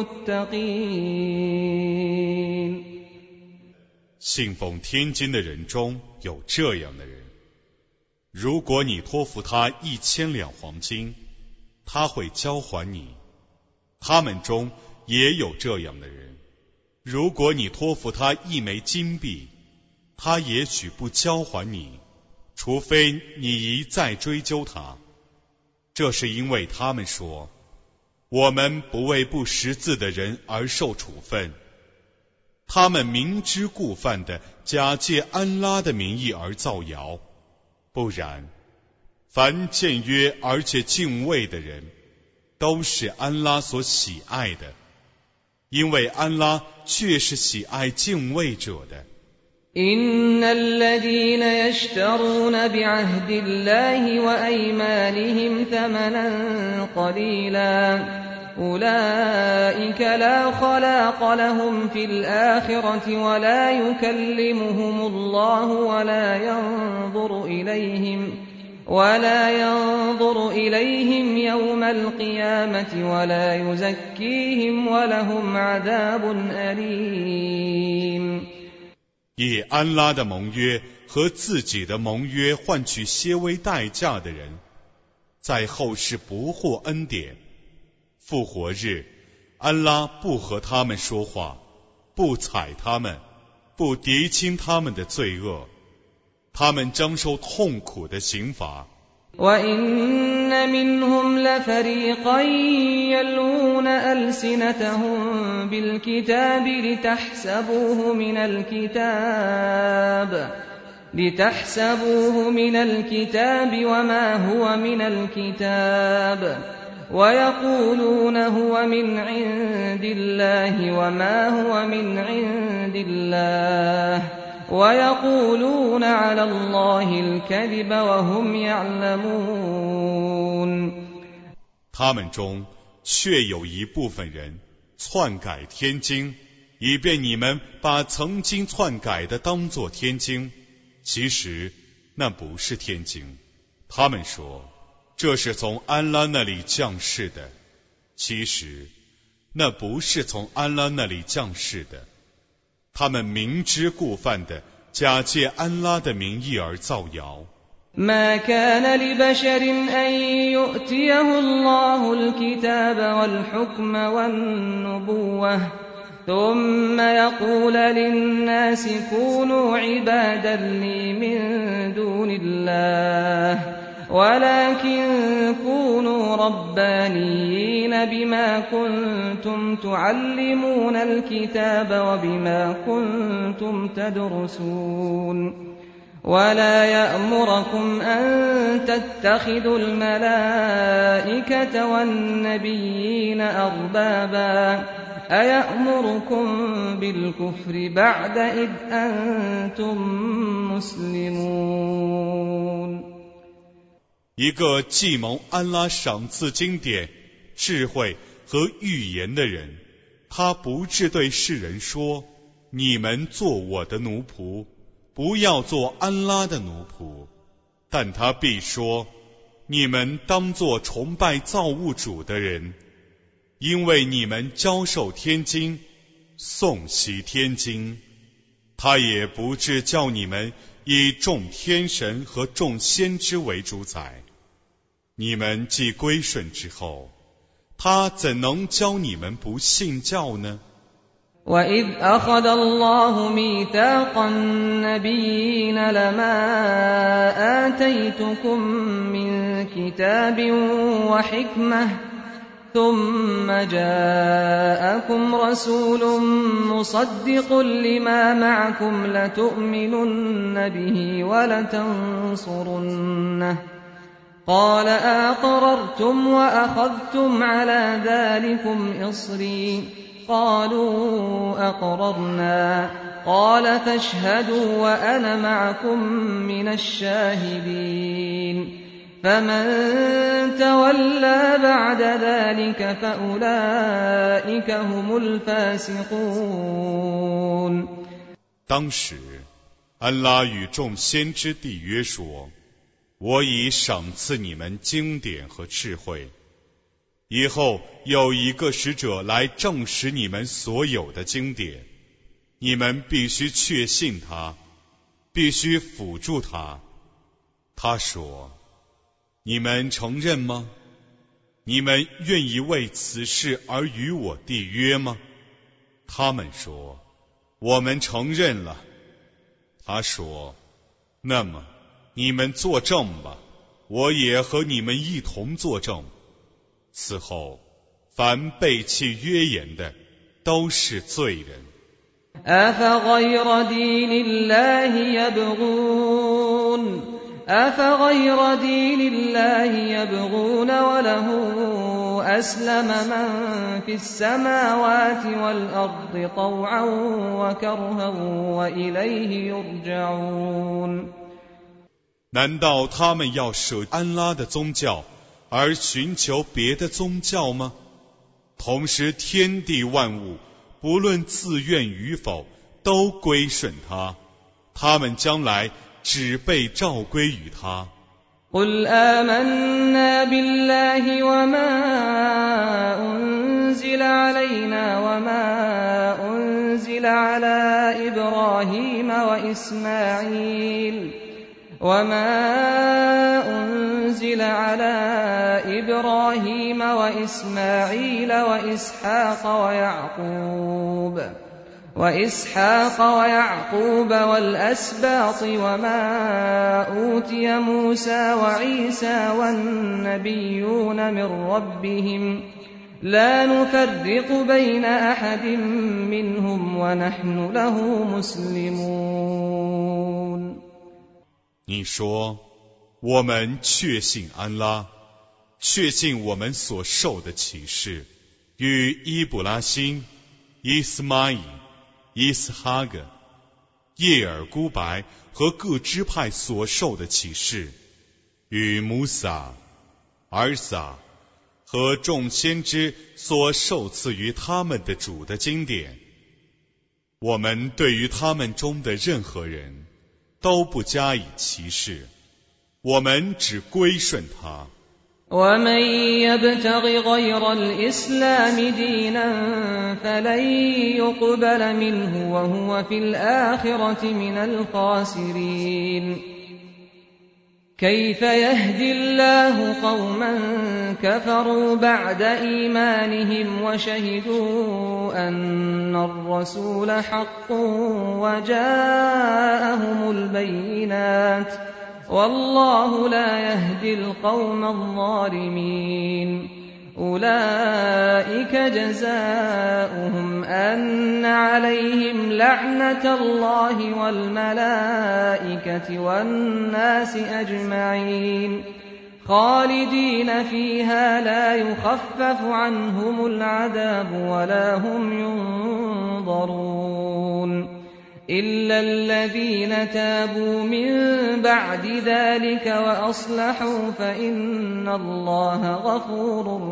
المتقين。 信奉天经的人中有这样的人，如果你托付他一千两黄金，他会交还你。他们中也有这样的人，如果你托付他一枚金币，他也许不交还你，除非你一再追究他。这是因为他们说，我们不为不识字的人而受处分。他们明知故犯的假借安拉的名义而造谣。不然，凡僭约而且敬畏的人，都是安拉所喜爱的，因为安拉确是喜爱敬畏者的。 إن الذين يشترون بعهد الله وأيمانهم ثمنا قليلا أولئك لا خلاق لهم في الآخرة ولا يكلمهم الله ولا ينظر إليهم ولا ينظر إليهم يوم القيامة ولا يزكيهم ولهم عذاب أليم。 以安拉的盟约和自己的盟约换取些微代价的人，在后世不获恩典。复活日，安拉不和他们说话，不睬他们，不涤清他们的罪恶，他们将受痛苦的刑罚。 وَإِنَّ مِنْهُمْ لَفَرِيقًا يَلْوُونَ أَلْسِنَتَهُم بِالْكِتَابِ لِتَحْسَبُوهُ مِنَ الْكِتَابِ لِتَحْسَبُوهُ مِنَ الْكِتَابِ وَمَا هُوَ مِنَ الْكِتَابِ وَيَقُولُونَ هُوَ مِنْ عِندِ اللَّهِ وَمَا هُوَ مِنْ عِندِ اللَّهِ وَيَقُولُونَ عَلَى اللَّهِ الْكَذِبَ وَهُمْ يَعْلَمُونَ。 他们中却有一部分人篡改天经，以便你们把曾经篡改的当作天经，其实那不是天经。他们说这是从安拉那里降世的，其实那不是从安拉那里降世的。他们明知故犯的假借安拉的名义而造谣。 ما كان لبشر أن يؤتيه الله الكتاب والحكم والنبوة ثم يقول للناس كونوا عبادا لي من دون الله ولكن كونوا ربانيين بما كنتم تعلمون الكتاب وبما كنتم تدرسون ولا يأمركم أن تتخذوا الملائكة والنبيين أربابا أيأمركم بالكفر بعد إذ أنتم مسلمون。 一个既蒙安拉赏赐经典、智慧和预言的人，他不致对世人说：你们做我的奴仆，不要做安拉的奴仆。但他必说：你们当作崇拜造物主的人，因为你们教授天经，诵习天经。他也不致叫你们以众天神和众先知为主宰。你们既归顺之后，他怎能教你们不信教呢？ وَإِذْ أَخَذَ اللَّهُ مِيثَاقَ النَّبِيِّينَ لَمَا آتَيْتُكُم مِّن كِتَابٍ وَحِكْمَةٍ ثُمَّ جَاءَكُمْ رَسُولٌ مُّصَدِّقٌ لِّمَا مَعَكُمْ لَتُؤْمِنُنَّ بِهِ وَلَتَنصُرُنَّهُ قَالَ أَأَقْرَرْتُمْ وَأَخَذْتُمْ عَلَى ذَلِكُمْ إِصْرِي قالوا أقررنا قال فاشهدوا وأنا معكم من الشاهدين فمن تولى بعد ذلك فأولئك هم الفاسقون。 当时安拉与众先知缔约说：我已赏赐你们经典和智慧，以后有一个使者来证实你们所有的经典，你们必须确信他，必须辅助他。他说：你们承认吗？你们愿意为此事而与我缔约吗？他们说：我们承认了。他说：那么你们作证吧，我也和你们一同作证。此后凡背弃约言的都是罪人。 أفغير دين الله يبغون أفغير دين الله يبغون وله أسلم من في السماوات والأرض طوعا وكرها وإليه يرجعون。 难道他们要舍安拉的宗教而寻求别的宗教吗？同时天地万物不论自愿与否都归顺他，他们将来只被召归于他。 قل آمنا بالله وما أنزل علينا وما أنزل على إبراهيم وإسماعيل وما أنزل على إبراهيم وإسماعيل وإسحاق ويعقوب وإسحاق ويعقوب والأسباط وما أوتي موسى وعيسى والنبيون من ربهم لا نفرق بين أحد منهم ونحن له مسلمون。 你说，我们确信安拉，确信我们所受的启示，与伊卜拉欣、伊斯玛仪、伊斯哈格、叶尔孤白和各支派所受的启示，与穆萨、尔撒和众先知所受赐于他们的主的经典。我们对于他们中的任何人都不加以歧视，我们只归顺他。 ومن يبتغ غير الإسلام دينا فلن يقبل منه وهو في الآخرة من الخاسرين。 كيف يهدي الله قوما كفروا بعد إيمانهم وشهدوا أن الرسول حق وجاءهم البينات والله لا يهدي القوم الظالمين أولئك جزاؤهم أن عليهم لعنة الله والملائكة والناس أجمعين خالدين فيها لا يخفف عنهم العذاب ولا هم ينظرون إلا الذين تابوا من بعد ذلك وأصلحوا فإن الله غفور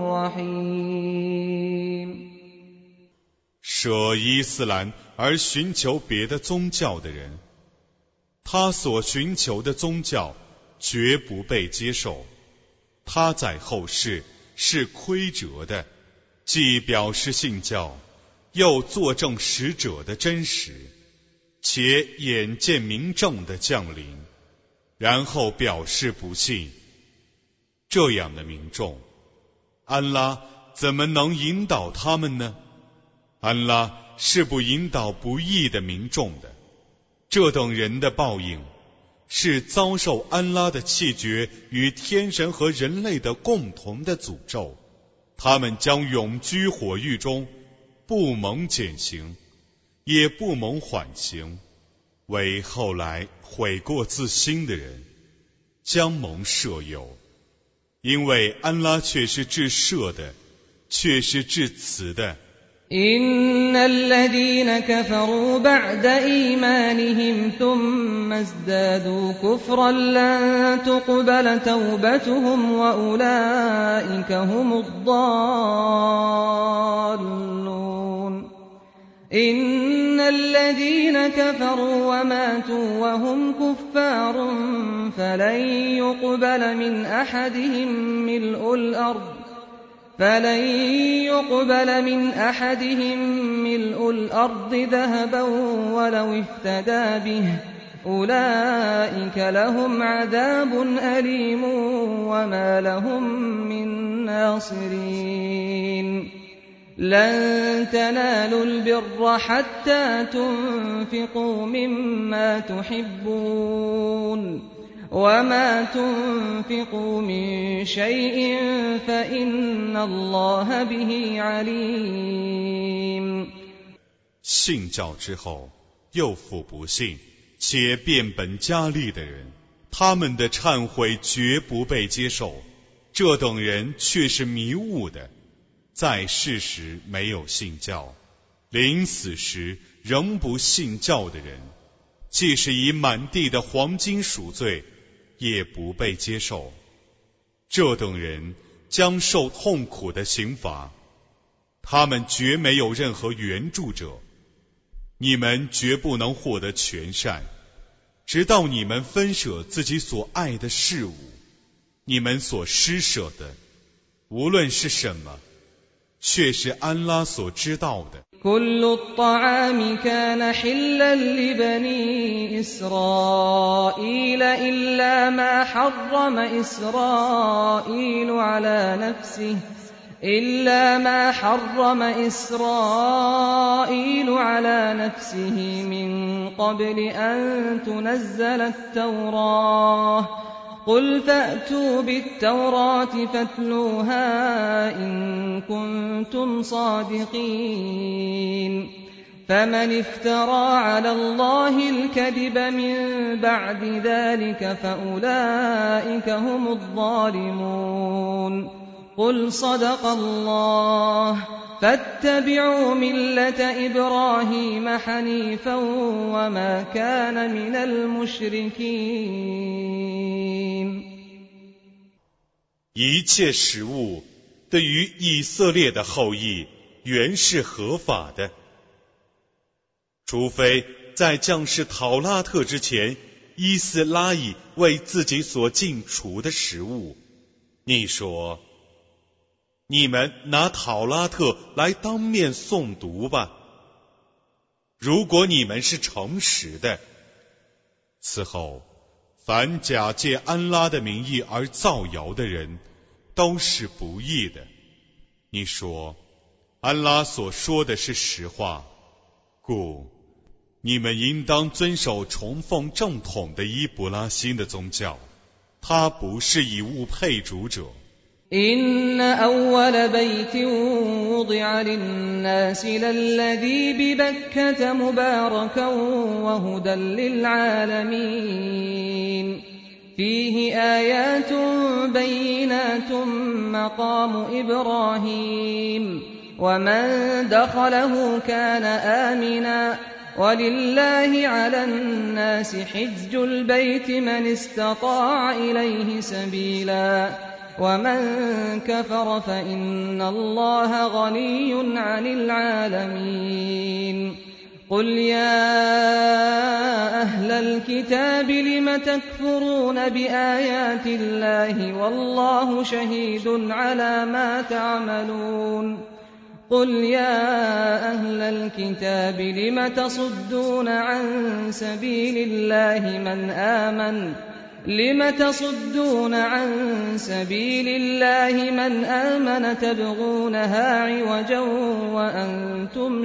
رحيم。 舍伊斯兰而寻求别的宗教的人，他所寻求的宗教绝不被接受，他在后世是亏折的，既表示信教，又作证使者的真实，且眼见明证的降临，然后表示不信。这样的民众，安拉怎么能引导他们呢？安拉是不引导不义的民众的。这等人的报应是遭受安拉的气绝与天神和人类的共同的诅咒，他们将永居火狱中，不蒙减刑，也不蒙缓刑，为后来悔过自新的人将蒙赦宥，因为安拉却是至赦的，却是至慈的。 إن الذين كفروا بعد إيمانهم ثم ازدادوا كفرا لن تقبل توبتهم وأولئك هم الضالون إن الذين كفروا وماتوا وهم كفار فلن يقبل من أحدهم ملء الأرض فلن يقبل من أحدهم ملء الأرض ذهبا ولو افتدى به أولئك لهم عذاب أليم وما لهم من ناصرين لن تنالوا البر حتى تنفقوا مما تحبون وما تنفقوا من شيء فإن الله به عليم。 信教之后又复不信且变本加厉的人，他们的忏悔绝不被接受，这等人却是迷雾的，在世时没有信教，临死时仍不信教的人，即使以满地的黄金赎罪，也不被接受。这等人将受痛苦的刑罚，他们绝没有任何援助者。你们绝不能获得全善，直到你们分舍自己所爱的事物，你们所施舍的，无论是什么，却是安拉所知道的。 كل الطعام كان حلا لبني إسرائيل إلا ما حرم إسرائيل على نفسه إلا ما حرم إسرائيل على نفسه من قبل أن تنزل التوراة قل فأتوا بالتوراة فاتلوها إن كنتم صادقين فمن افترى على الله الكذب من بعد ذلك فأولئك هم الظالمون قل صدق الله فاتبعوا ملة إبراهيم حنيفا وما كان من المشركين。 一切食物对于以色列的后裔原是合法的，除非在降世讨拉特之前，伊斯拉以为自己所禁除的食物。你说，你们拿讨拉特来当面诵读吧，如果你们是诚实的。此后凡假借安拉的名义而造谣的人，都是不义的。你说，安拉所说的是实话，故你们应当遵守崇奉正统的伊布拉欣的宗教，他不是以物配主者。 إن أول بيت وضع للناس للذي ببكة مباركا وهدى للعالمين فيه آيات بينات مقام إبراهيم ومن دخله كان آمنا ولله على الناس حج البيت من استطاع إليه سبيلا ومن كفر فإن الله غني عن العالمين قل يا أهل الكتاب لم تكفرون بآيات الله والله شهيد على ما تعملون قل يا أهل الكتاب لم تصدون عن سبيل الله من آمن لم تصدون عن سبيل الله من آمن تبغونها عوجا وأنتم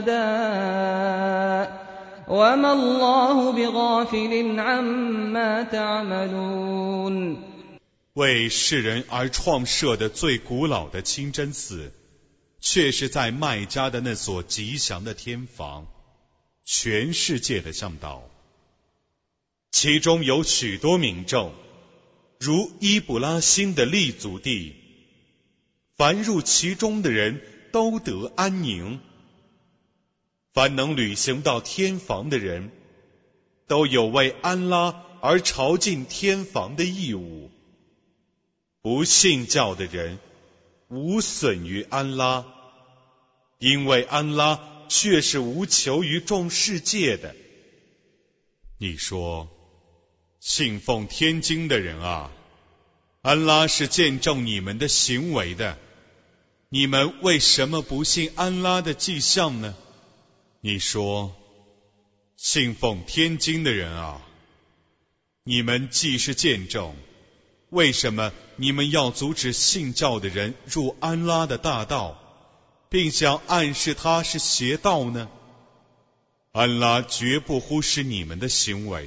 شهداء وما الله بغافل عما تعملون 为世人而创设的最古老的清真寺，却是在麦加的那所吉祥的天房，全世界的向导。其中有许多民众，如伊布拉欣的立足地，凡入其中的人都得安宁。凡能旅行到天房的人，都有为安拉而朝觐天房的义务。不信教的人无损于安拉，因为安拉却是无求于众世界的。你说，信奉天经的人啊，安拉是见证你们的行为的，你们为什么不信安拉的迹象呢？你说，信奉天经的人啊，你们既是见证，为什么你们要阻止信教的人入安拉的大道，并想暗示他是邪道呢？安拉绝不忽视你们的行为。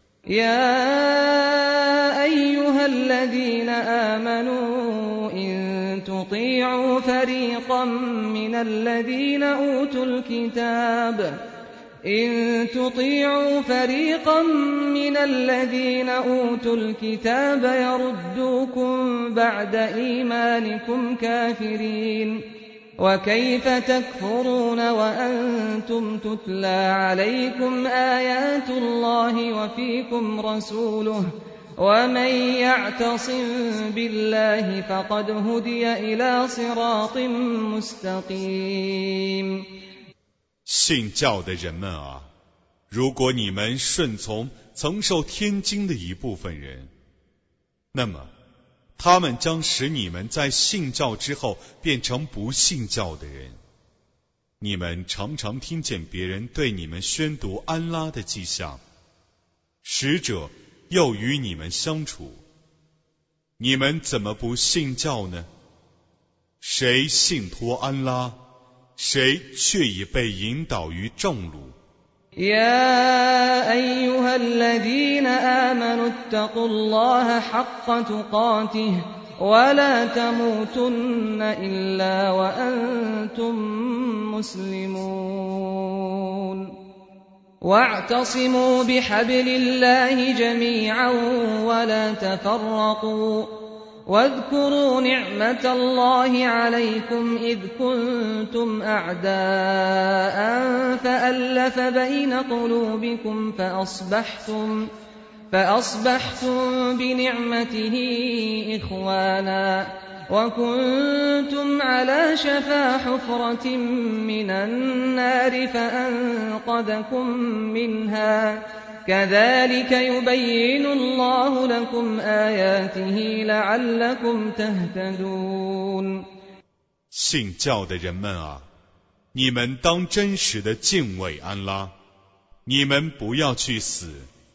يا أيها الذين آمنوا إن تطيعوا فريقا من الذين أوتوا الكتاب إن تطيعوا فريقا من الذين أوتوا الكتاب يردوكم بعد إيمانكم كافرين وكيف تكفرون وأنتم تتلى عليكم آيات الله وفيكم رسوله ومن يعتصم بالله فقد هدي إلى صراط مستقيم 信教的人们啊，如果你们顺从曾受天经的一部分人，那么他们将使你们在信教之后变成不信教的人。你们常常听见别人对你们宣读安拉的迹象，使者又与你们相处，你们怎么不信教呢？谁信托安拉，谁却已被引导于正路。 يا أيها الذين آمنوا اتقوا الله حق تقاته ولا تموتن إلا وأنتم مسلمون واعتصموا بحبل الله جميعا ولا تفرقوا واذكروا نعمة الله عليكم إذ كنتم أعداء فألف بين قلوبكم فأصبحتم, فأصبحتم بنعمته إخوانا وكنتم على شفا حفرة من النار فأنقذكم منها كذلك يبين الله لكم آياته لعلكم تهتدون 信教的人们啊，你们当真实的敬畏安拉，你们不要去死，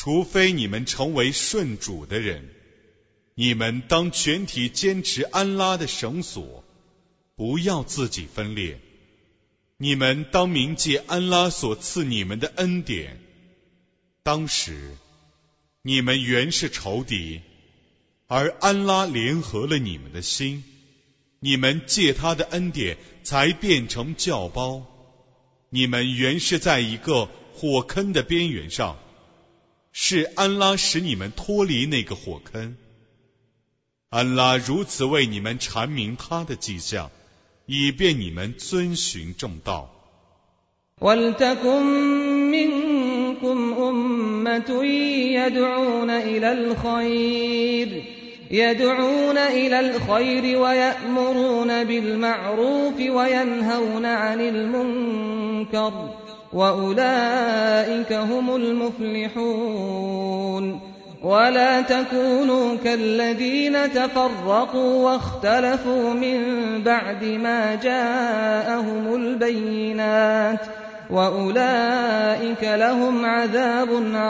除非你们成为顺主的人，你们当全体坚持安拉的绳索，不要自己分裂。你们当铭记安拉所赐你们的恩典，当时你们原是仇敌，而安拉联合了你们的心，你们借他的恩典才变成教胞。你们原是在一个火坑的边缘上，是安拉使你们脱离那个火坑。安拉如此为你们阐明他的迹象，以便你们遵循正道。 وَلْتَكُن مِّنكُمْ أُمَّةٌ يَدْعُونَ إِلَى الْخَيْرِ يَدْعُونَ إِلَى الْخَيْرِ وَيَأْمُرُونَ بِالْمَعْرُوفِ وَيَنْهَوْنَ عَنِ الْمُنكَرِ وَأُولَئِكَ هُمُ الْمُفْلِحُونَ ولا تكونوا كالذين تفرقوا واختلفوا من بعد ما جاءهم البينات وأولئك لهم عذاب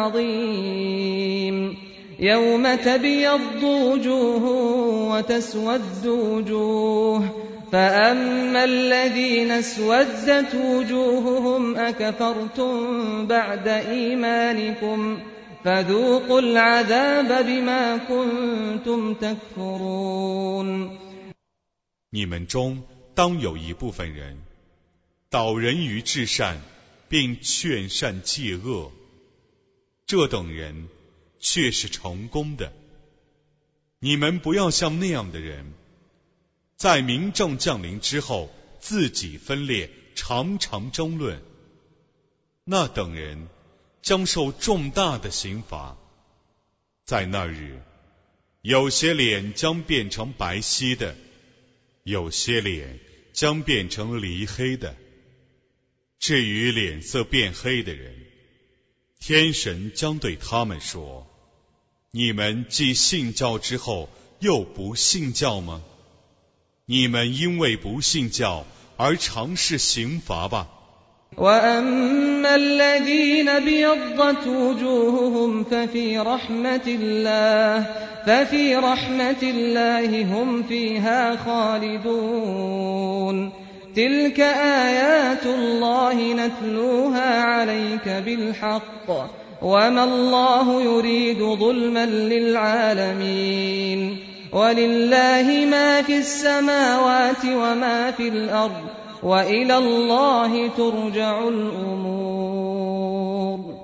عظيم يوم تبيض وجوه وتسود وجوه فأما الذين اسودت وجوههم أكفرتم بعد إيمانكم فذوقوا العذاب بما كنتم تكفرون 你们中当有一部分人导人于至善，并劝善戒恶，这等人却是成功的。你们不要像那样的人，在明证降临之后自己分裂，常常争论，那等人将受重大的刑罚。在那日，有些脸将变成白皙的，有些脸将变成黧黑的。至于脸色变黑的人，天神将对他们说：你们既信教之后又不信教吗？你们因为不信教而尝试刑罚吧。 وَأَمَّا الَّذِينَ ابْيَضَّتْ وُجُوهُهُمْ فَفِي رَحْمَةِ اللَّهِ فَفِي رَحْمَةِ اللَّهِ هُمْ فِيهَا خَالِدُونَ تِلْكَ آيَاتُ اللَّهِ نَتْلُوهَا عَلَيْكَ بِالْحَقِّ وَمَا اللَّهُ يُرِيدُ ظُلْمًا لِلْعَالَمِينَ وَلِلَّهِ مَا فِي السَّمَاوَاتِ وَمَا فِي الْأَرْضِ وَإِلَى اللَّهِ تُرْجَعُ الْأُمُورُ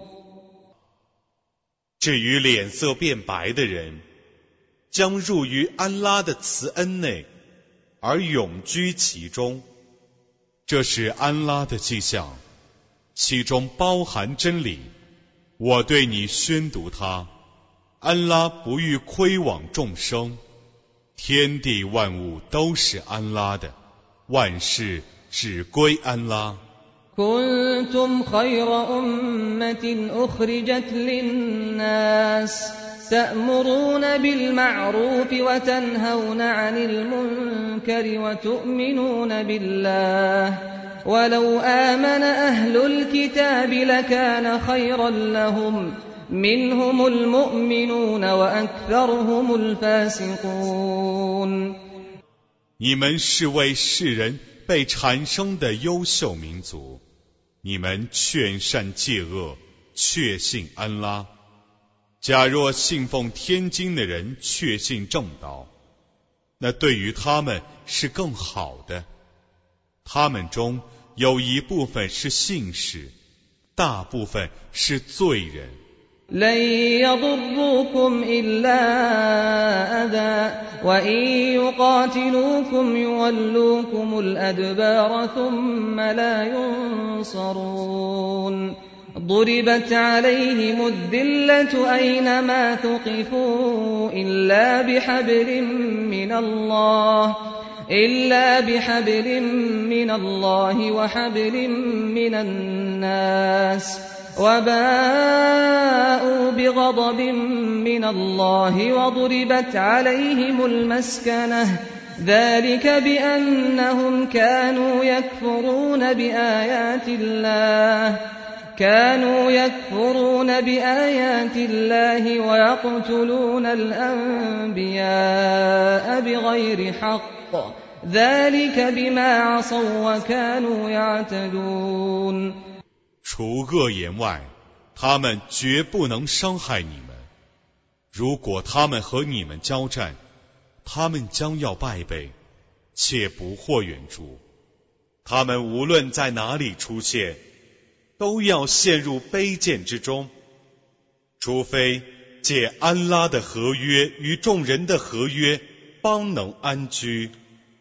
至于脸色变白的人，将入于安拉的慈恩内，而永居其中。这是安拉的迹象，其中包含真理。我对你宣读它，安拉不欲亏枉众生，天地万物都是安拉的，万事只归安拉。 كنتم خير أمة أخرجت للناس تأمرون بالمعروف وتنهون عن المنكر وتؤمنون بالله ولو آمن أهل الكتاب لكان خيرا لهم منهم المؤمنون وأكثرهم الفاسقون 你们是为世人被产生的优秀民族，你们劝善戒恶，确信安拉。假若信奉天经的人确信正道，那对于他们是更好的。他们中有一部分是信士，大部分是罪人。 لن يضروكم إلا أذى وإن يقاتلوكم يولوكم الأدبار ثم لا ينصرون ضربت عليهم الذلة أينما ثقفوا إلا بحبل من الله إلا بحبل من الله وحبل من الناس وباءوا بغضب من الله وضربت عليهم المسكنة ذلك بأنهم كانوا يكفرون بآيات الله كانوا يكفرون بآيات الله ويقتلون الأنبياء بغير حق ذلك بما عصوا وكانوا يعتدون 除恶言外，他们绝不能伤害你们。如果他们和你们交战，他们将要败北，且不获援助。他们无论在哪里出现，都要陷入卑贱之中，除非借安拉的合约与众人的合约，方能安居。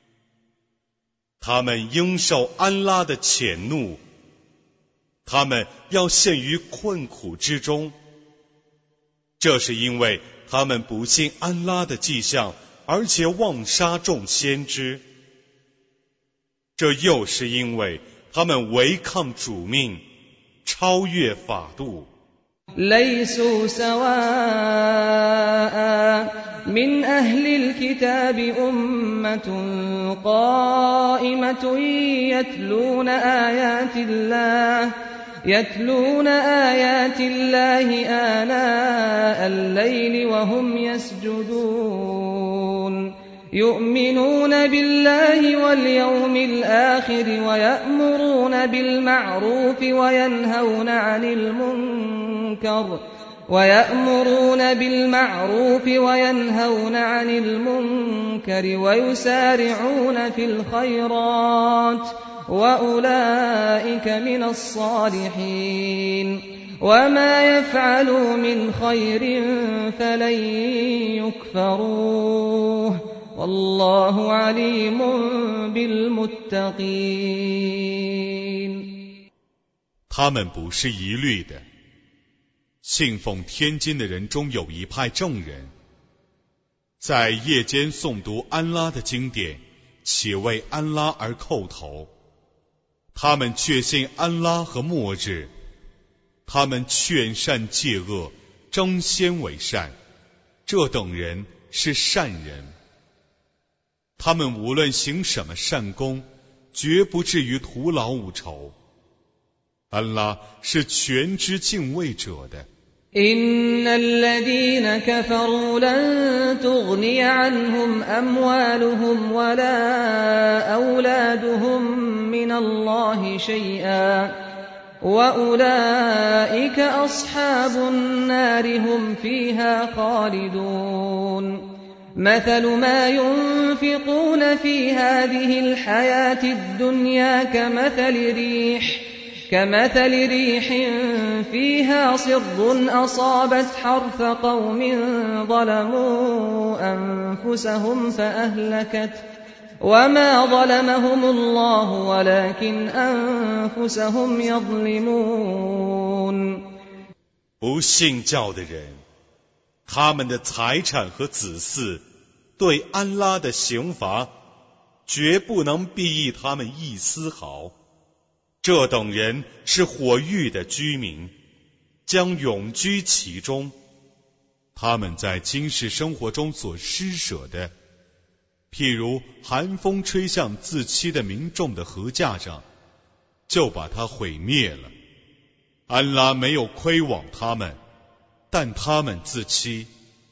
他们应受安拉的谴怒，他们要陷于困苦之中。这是因为他们不信安拉的迹象，而且妄杀众先知。这又是因为他们违抗主命，超越法度。 ليسوا سواء من أهل الكتاب أمة قائمة يتلون آيات الله يتلون آيات الله آناء الليل وهم يسجدون يؤمنون بالله واليوم الآخر ويأمرون بالمعروف وينهون عن المنكر ويأمرون بالمعروف وينهون عن المنكر ويسارعون في الخيرات وأولئك من الصالحين وما يفعلوا من خير فلن يكفروه والله عليم بالمتقين 他们不是一律的。信奉天经的人中有一派众人，在夜间诵读安拉的经典，且为安拉而叩头。他们确信安拉和末日，他们劝善戒恶，争先为善，这等人是善人。他们无论行什么善功，绝不至于徒劳无酬。安拉是全知敬畏者的。 إن الذين كفروا لن تغني عنهم أموالهم ولا أولادهم من الله شيئا وأولئك أصحاب النار هم فيها خالدون مثل ما ينفقون في هذه الحياة الدنيا كمثل ريح كمثل ريح فيها صر أصابت حرث قوم ظلموا أنفسهم فأهلكت وما ظلمهم الله ولكن أنفسهم يظلمون 不信教的人，他们的财产和子嗣对安拉的刑罚绝不能裨益他们一丝毫。这等人是火狱的居民，将永居其中。他们在今世生活中所施舍的，譬如寒风吹向自欺的民众的禾架上，就把它毁灭了。安拉没有亏枉他们，但他们自欺。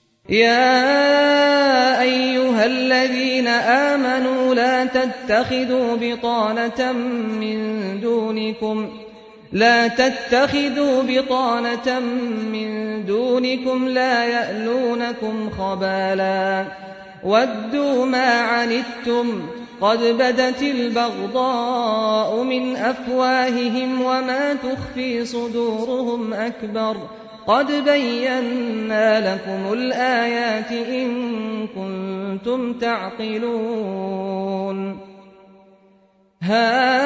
يا أيها الذين آمنوا لا تتخذوا بطانة من دونكم لا تتخذوا بطانة من دونكم لا يألونكم خبالا ودوا ما عنتم قد بدت البغضاء من أفواههم وما تخفي صدورهم أكبر قد بينا لكم الآيات إن كنتم تعقلون ها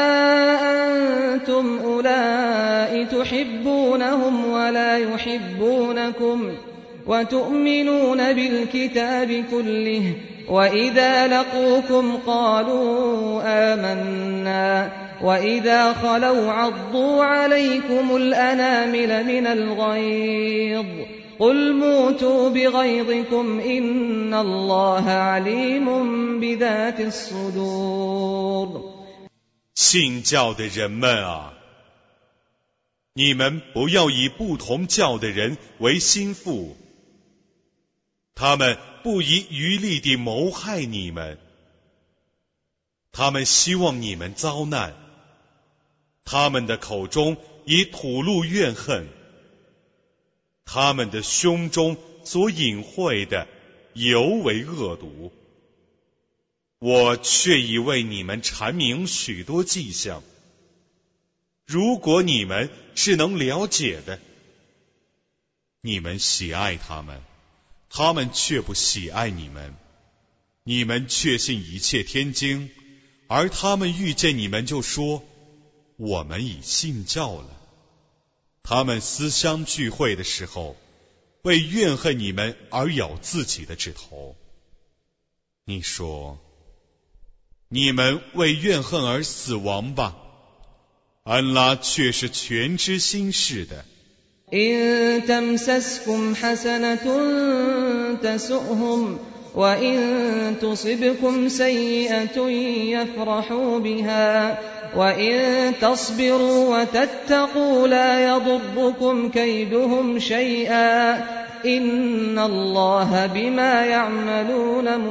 أنتم أولئك تحبونهم ولا يحبونكم وتؤمنون بالكتاب كله وإذا لقوكم قالوا آمنا وإذا خلوا عضوا عليكم الأنامل من الغيظ قل موتوا بغيظكم إن الله عليم بذات الصدور 信教的人们啊， 你们不要以不同教的人为心腹，他们不遗余力地谋害你们，他们希望你们遭难，他们的口中已吐露怨恨，他们的胸中所隐晦的尤为恶毒。我却已为你们阐明许多迹象，如果你们是能了解的。你们喜爱他们，他们却不喜爱你们，你们确信一切天经，而他们遇见你们就说，我们已信教了。他们思相聚会的时候，为怨恨你们而咬自己的指头。你说，你们为怨恨而死亡吧，安拉却是全知心事的。 إن تمسسكم حسنة تسؤهم وإن تصبكم سيئة يفرحوا بها وإن تصبروا وتتقوا لا يضركم كيدهم شيئا إن الله بما يعملون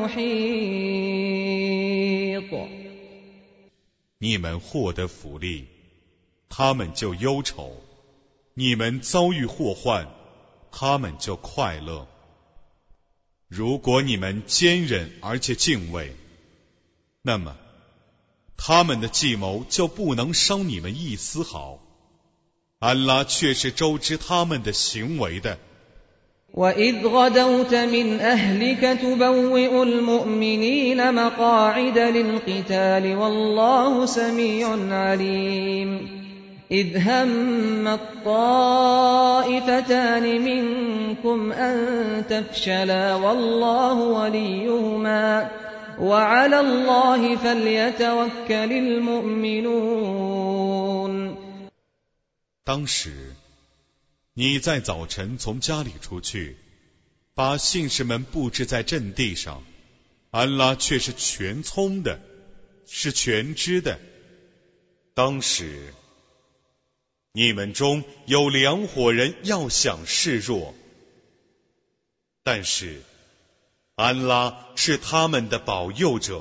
محيط。 你们获得福利，他们就忧愁；你们遭遇祸患，他们就快乐。如果你们坚忍而且敬畏，那么他们的计谋就不能伤你们一丝毫。安拉却是周知他们的行为的。 وَإِذْ غَدَوْتَ مِنْ أَهْلِكَ تُبَوِّئُ الْمُؤْمِنِينَ مَقَاعِدَ لِلْقِتَالِ وَاللَّهُ سَمِيعٌ عَلِيمٌ إِذْ هَمَّ الطَّائِفَتَانِ مِنْكُمْ أَنْ تَفْشَلَا وَاللَّهُ وَلِيُّهُمَا وَعَلَى اللَّهِ فَلْيَتَوَكَّلِ الْمُؤْمِنُونَ。 当时你在早晨从家里出去，把信士们布置在阵地上，安拉却是全聪的，是全知的。当时你们中有两伙人要想示弱，但是安拉是他们的保佑者，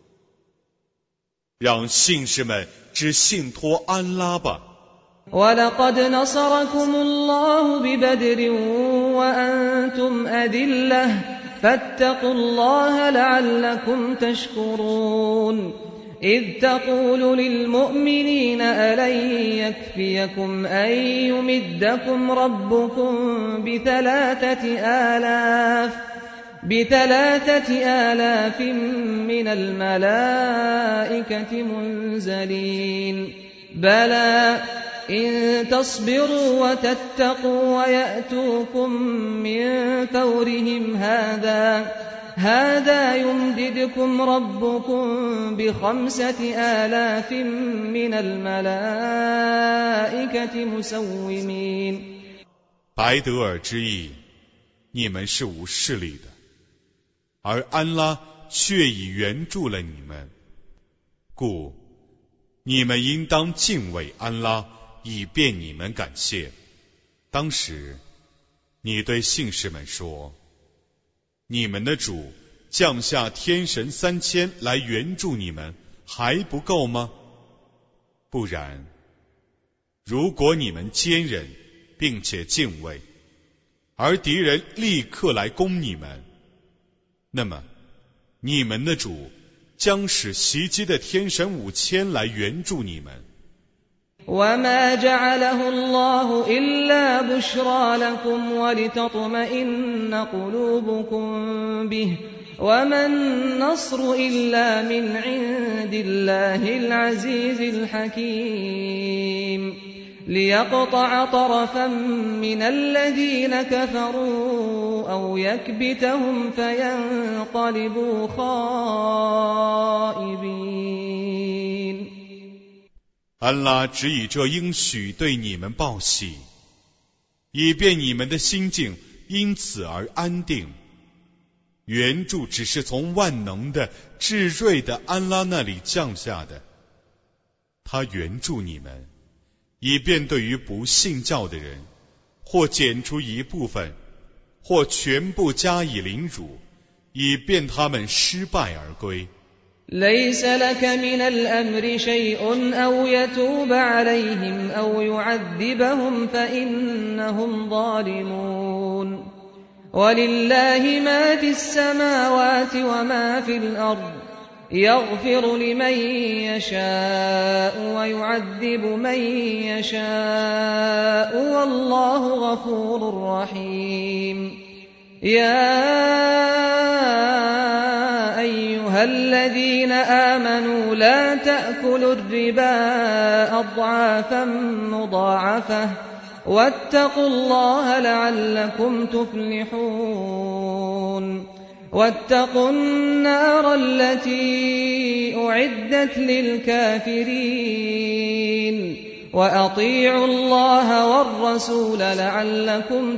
让信士们只信托安拉吧。 وَلَقَدْ نَصَرَكُمُ اللَّهُ بِبَدْرٍ وَأَنْتُمْ أَذِلَّةٌ فَاتَّقُوا اللَّهَ لَعَلَّكُمْ تَشْكُرُونَ إِذْ تَقُولُ لِلْمُؤْمِنِينَ أَلَنْ يَكْفِيَكُمْ أَنْ يُمِدَّكُمْ رَبُّكُمْ بِثَلَاثَةِ آلَافٍ بِثَلَاثَةِ آلَافٍ مِّنَ الْمَلَائِكَةِ مُنْزَلِينَ بَلَى إِن تَصْبِرُوا وَتَتَّقُوا وَيَأْتُوكُم مِّن فَوْرِهِمْ هَٰذَا هَٰذَا يُمْدِدْكُمْ رَبُّكُم بِخَمْسَةِ آلَافٍ مِّنَ الْمَلَائِكَةِ مُسَوِّمِينَ。 白德尔之意，你们是无势力的，而安拉却已援助了你们，故你们应当敬畏安拉，以便你们感谢。当时你对信士们说，你们的主降下天神三千来援助你们，还不够吗？不然，如果你们坚忍并且敬畏，而敌人立刻来攻你们，那么你们的主将使袭击的天神五千来援助你们。 وَمَا جَعَلَهُ اللَّهُ إِلَّا بُشْرَىٰ لَكُمْ وَلِتَطْمَئِنَّ قُلُوبُكُم بِهِ وَمَا النَّصْرُ إِلَّا مِنْ عِندِ اللَّهِ الْعَزِيزِ الْحَكِيمِ لِيَقْطَعَ طَرَفًا مِّنَ الَّذِينَ كَفَرُوا أَوْ يَكْبِتَهُمْ فَيَنقَلِبُوا خَائِبِينَ。 安拉只以这应许对你们报喜，以便你们的心境因此而安定。援助只是从万能的至睿的安拉那里降下的，他援助你们， 以便对于不信教的人，或剪除一部分，或全部加以凌辱，以便他们失败而归。 ليس لك من الأمر شيء أو يتوب عليهم أو يعذبهم فإنهم ظالمون ولله ما في السماوات وما في الأرض يغفر لمن يشاء ويعذب من يشاء والله غفور رحيم يا أيها الذين آمنوا لا تأكلوا الربا أضعافا مضاعفة واتقوا الله لعلكم تفلحون واتقوا النار التي أعدت للكافرين وأطيعوا الله والرسول لعلكم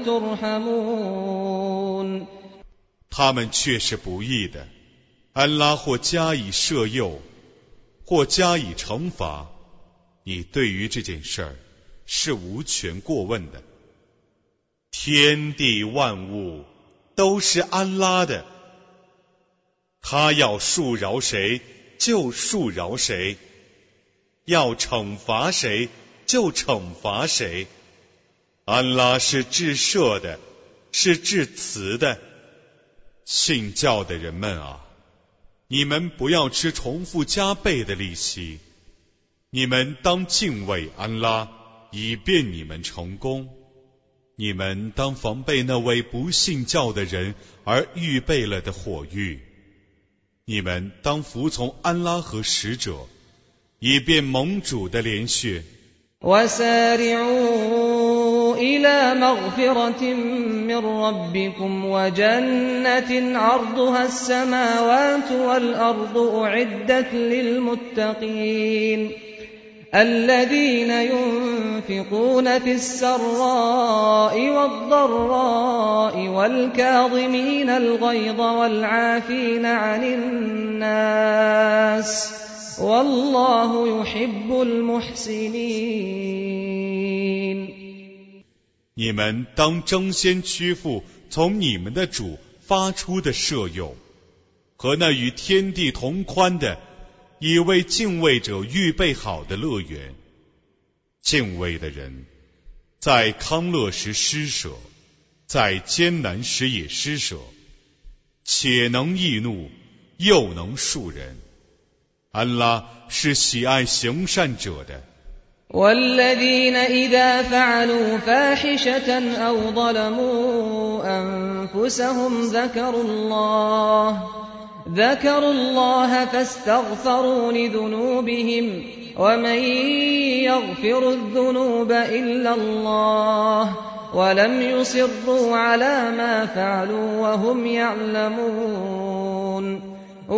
ترحمون 他们却是不义的，安拉或加以赦宥，或加以惩罚，你对于这件事儿是无权过问的。天地万物都是安拉的，他要恕饶谁就恕饶谁，要惩罚谁就惩罚谁。安拉是至赦的，是至慈的。信教的人们啊，你们不要吃重复加倍的利息，你们当敬畏安拉，以便你们成功。你们当防备那位不信教的人而预备了的火狱。你们当服从安拉和使者，以便盟主的连续。 وسارعوا إلى مغفرة من ربكم وجنة عرضها السماوات والأرض أعدت للمتقين الذين ينفقون في السراء والضراء والكاظمين الغيظ والعافين عن الناس والله يحب المحسنين 你们当争先屈服从你们的主发出的赦宥，和那与天地同宽的，已为敬畏者预备好的乐园。敬畏的人，在康乐时施舍，在艰难时也施舍，且能易怒，又能恕人。安拉是喜爱行善者的。 والذين إذا فعلوا فاحشة أو ظلموا أنفسهم ذكروا الله ذكروا الله فاستغفروا لذنوبهم ومن يغفر الذنوب إلا الله ولم يصروا على ما فعلوا وهم يعلمون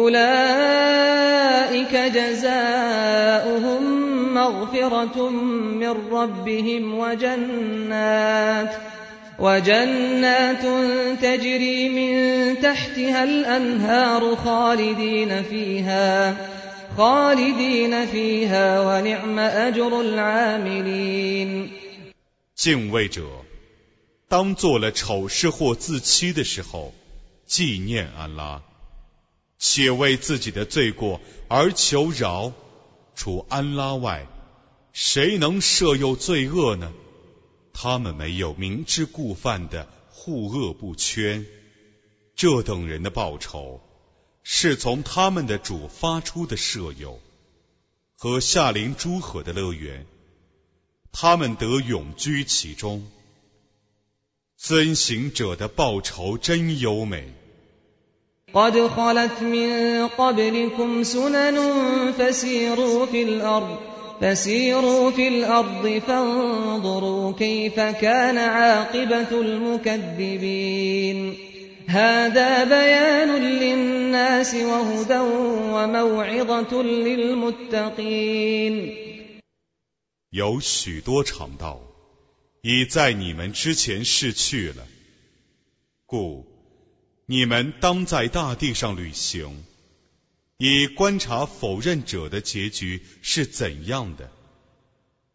أولئك جزاؤهم مغفرة من ربهم وجنات وجنات تجري من تحتها الأنهار خالدين فيها خالدين فيها ونعم أجر العاملين 敬畏者，当做了丑事或自欺的时候，纪念安拉，且为自己的罪过而求饶。除安拉外，谁能赦宥罪恶呢？他们没有明知故犯的护恶不圈。这等人的报酬，是从他们的主发出的赦宥，和下临诸河的乐园，他们得永居其中。遵行者的报酬真优美。 قد خلت من قبلكم سنن فسيروا في الأرض فسيروا في الأرض فانظروا كيف كان عاقبة المكذبين هذا بيان للناس وهدى وموعظة للمتقين 有许多常道已在你们之前逝去了，故你们当在大地上旅行，以观察否认者的结局是怎样的。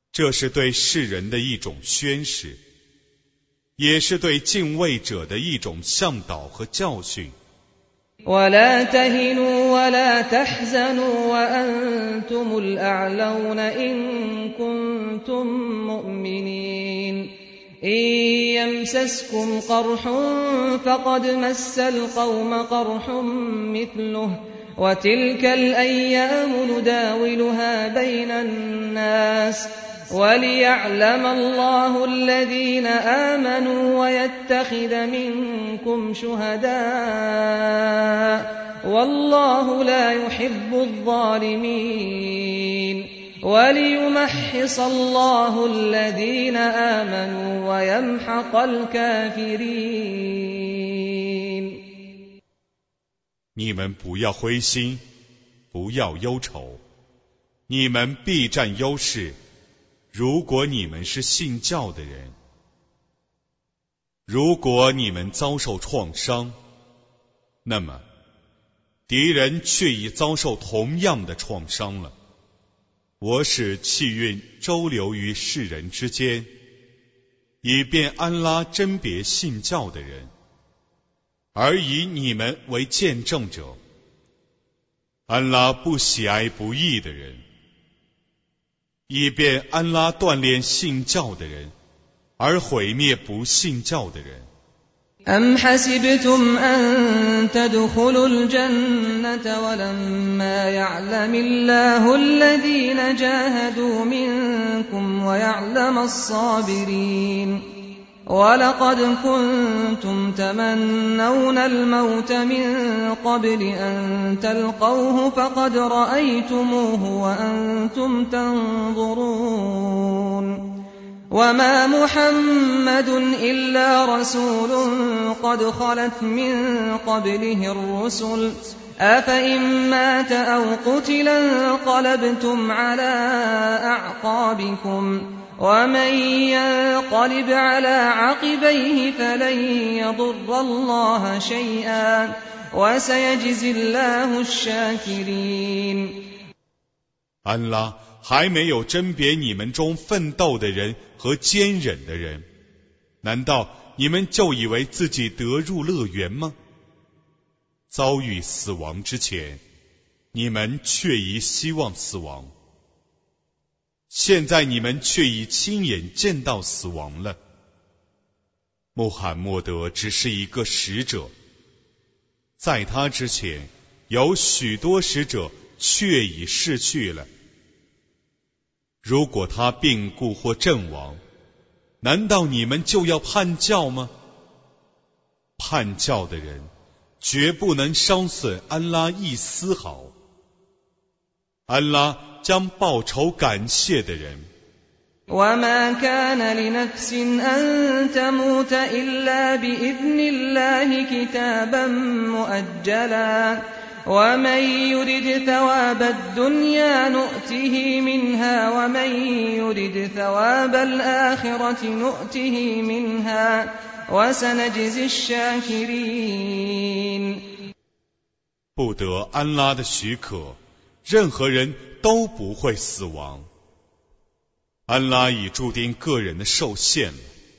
这是对世人的一种宣示，也是对敬畏者的一种向导和教训。 ولا تهنوا ولا تحزنوا وأنتم الأعلون إن كنتم مؤمنين إن يمسسكم قرح فقد مس القوم قرح مثله وتلك الأيام نداولها بين الناس وليعلم الله الذين آمنوا ويتخذ منكم شهداء والله لا يحب الظالمين وليمحص الله الذين آمنوا ويمحق الكافرين 你们不要灰心，不要忧愁，你们必占优势，如果你们是信教的人。如果你们遭受创伤，那么敌人却已遭受同样的创伤了。我使气运周流于世人之间，以便安拉甄别信教的人，而以你们为见证者。安拉不喜爱不义的人，以便安拉锻炼信教的人，而毁灭不信教的人。 أم حسبتم أن تدخلوا الجنة ولما يعلم الله الذين جاهدوا منكم ويعلم الصابرين ولقد كنتم تمنون الموت من قبل أن تلقوه فقد رأيتموه وأنتم تنظرون وما محمد إلا رسول قد خلت من قبله الرسل أفإن مات أو قتل انقلبتم على أعقابكم ومن ينقلب على عقبيه فلن يضر الله شيئا وسيجزي الله الشاكرين 安拉还没有甄别你们中奋斗的人和坚忍的人，难道你们就以为自己得入乐园吗？遭遇死亡之前，你们却已希望死亡，现在你们却已亲眼见到死亡了。穆罕默德只是一个使者，在他之前有许多使者却已逝去了。如果他病故或阵亡，难道你们就要叛教吗？叛教的人绝不能伤损安拉一丝毫，安拉将报酬感谢的人。 وما كان لنفس أن تموت إلا بإذن الله كتابا مؤجلا ومن يرد ثواب الدنيا نؤته منها ومن يرد ثواب الآخرة نؤته منها وسنجزي الشاكرين 不得安拉的许可，任何人都不会死亡。安拉已注定个人的受限了。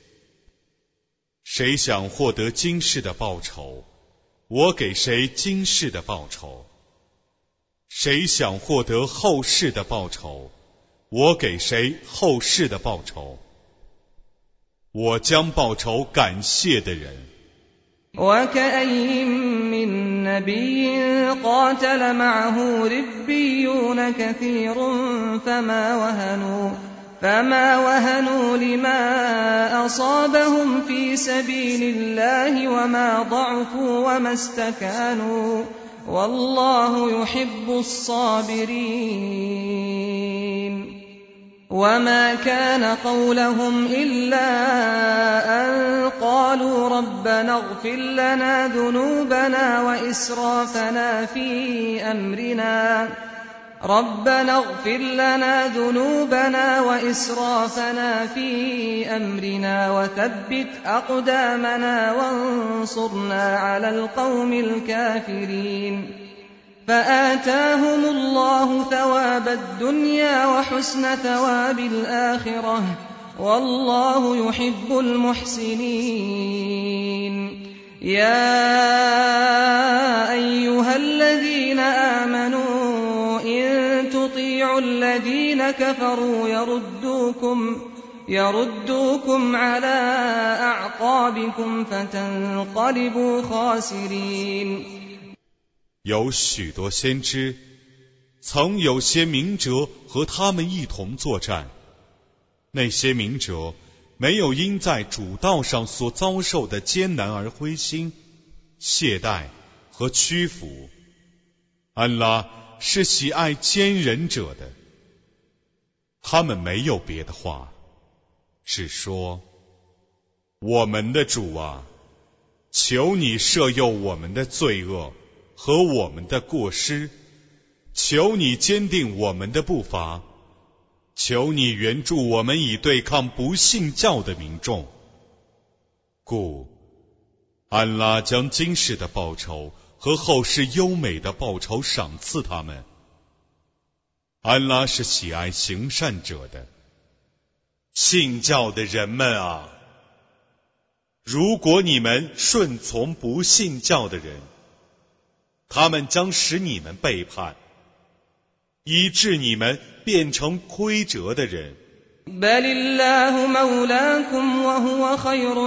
谁想获得今世的报酬，我给谁今世的报酬；谁想获得后世的报酬，我给谁后世的报酬。我将报酬感谢的人。 وكأين من نبي قاتل معه ربيون كثير فما وهنوا فما وهنوا لما أصابهم في سبيل الله وما ضعفوا وما استكانوا والله يحب الصابرين وما كان قولهم إلا أن قالوا ربنا اغفر لنا ذنوبنا وإسرافنا في أمرنا ربنا اغفر لنا ذنوبنا وإسرافنا في أمرنا وثبت أقدامنا وانصرنا على القوم الكافرين فآتاهم الله ثواب الدنيا وحسن ثواب الآخرة والله يحب المحسنين يا أيها الذين آمنوا إن تطيعوا الذين كفروا يردوكم يردوكم على أعقابكم فتنقلبوا خاسرين。 有许多先知，曾有些明哲和他们一同作战。那些明哲没有因在主道上所遭受的艰难而灰心、懈怠和屈服。安拉是喜爱坚忍者的。他们没有别的话，只说：我们的主啊，求你赦宥我们的罪恶和我们的过失，求你坚定我们的步伐，求你援助我们以对抗不信教的民众。故安拉将今世的报酬和后世优美的报酬赏赐他们。安拉是喜爱行善者的。信教的人们啊，如果你们顺从不信教的人，他们将使你们背叛，以致你们变成亏折的人。 بل الله مولاكم وهو خير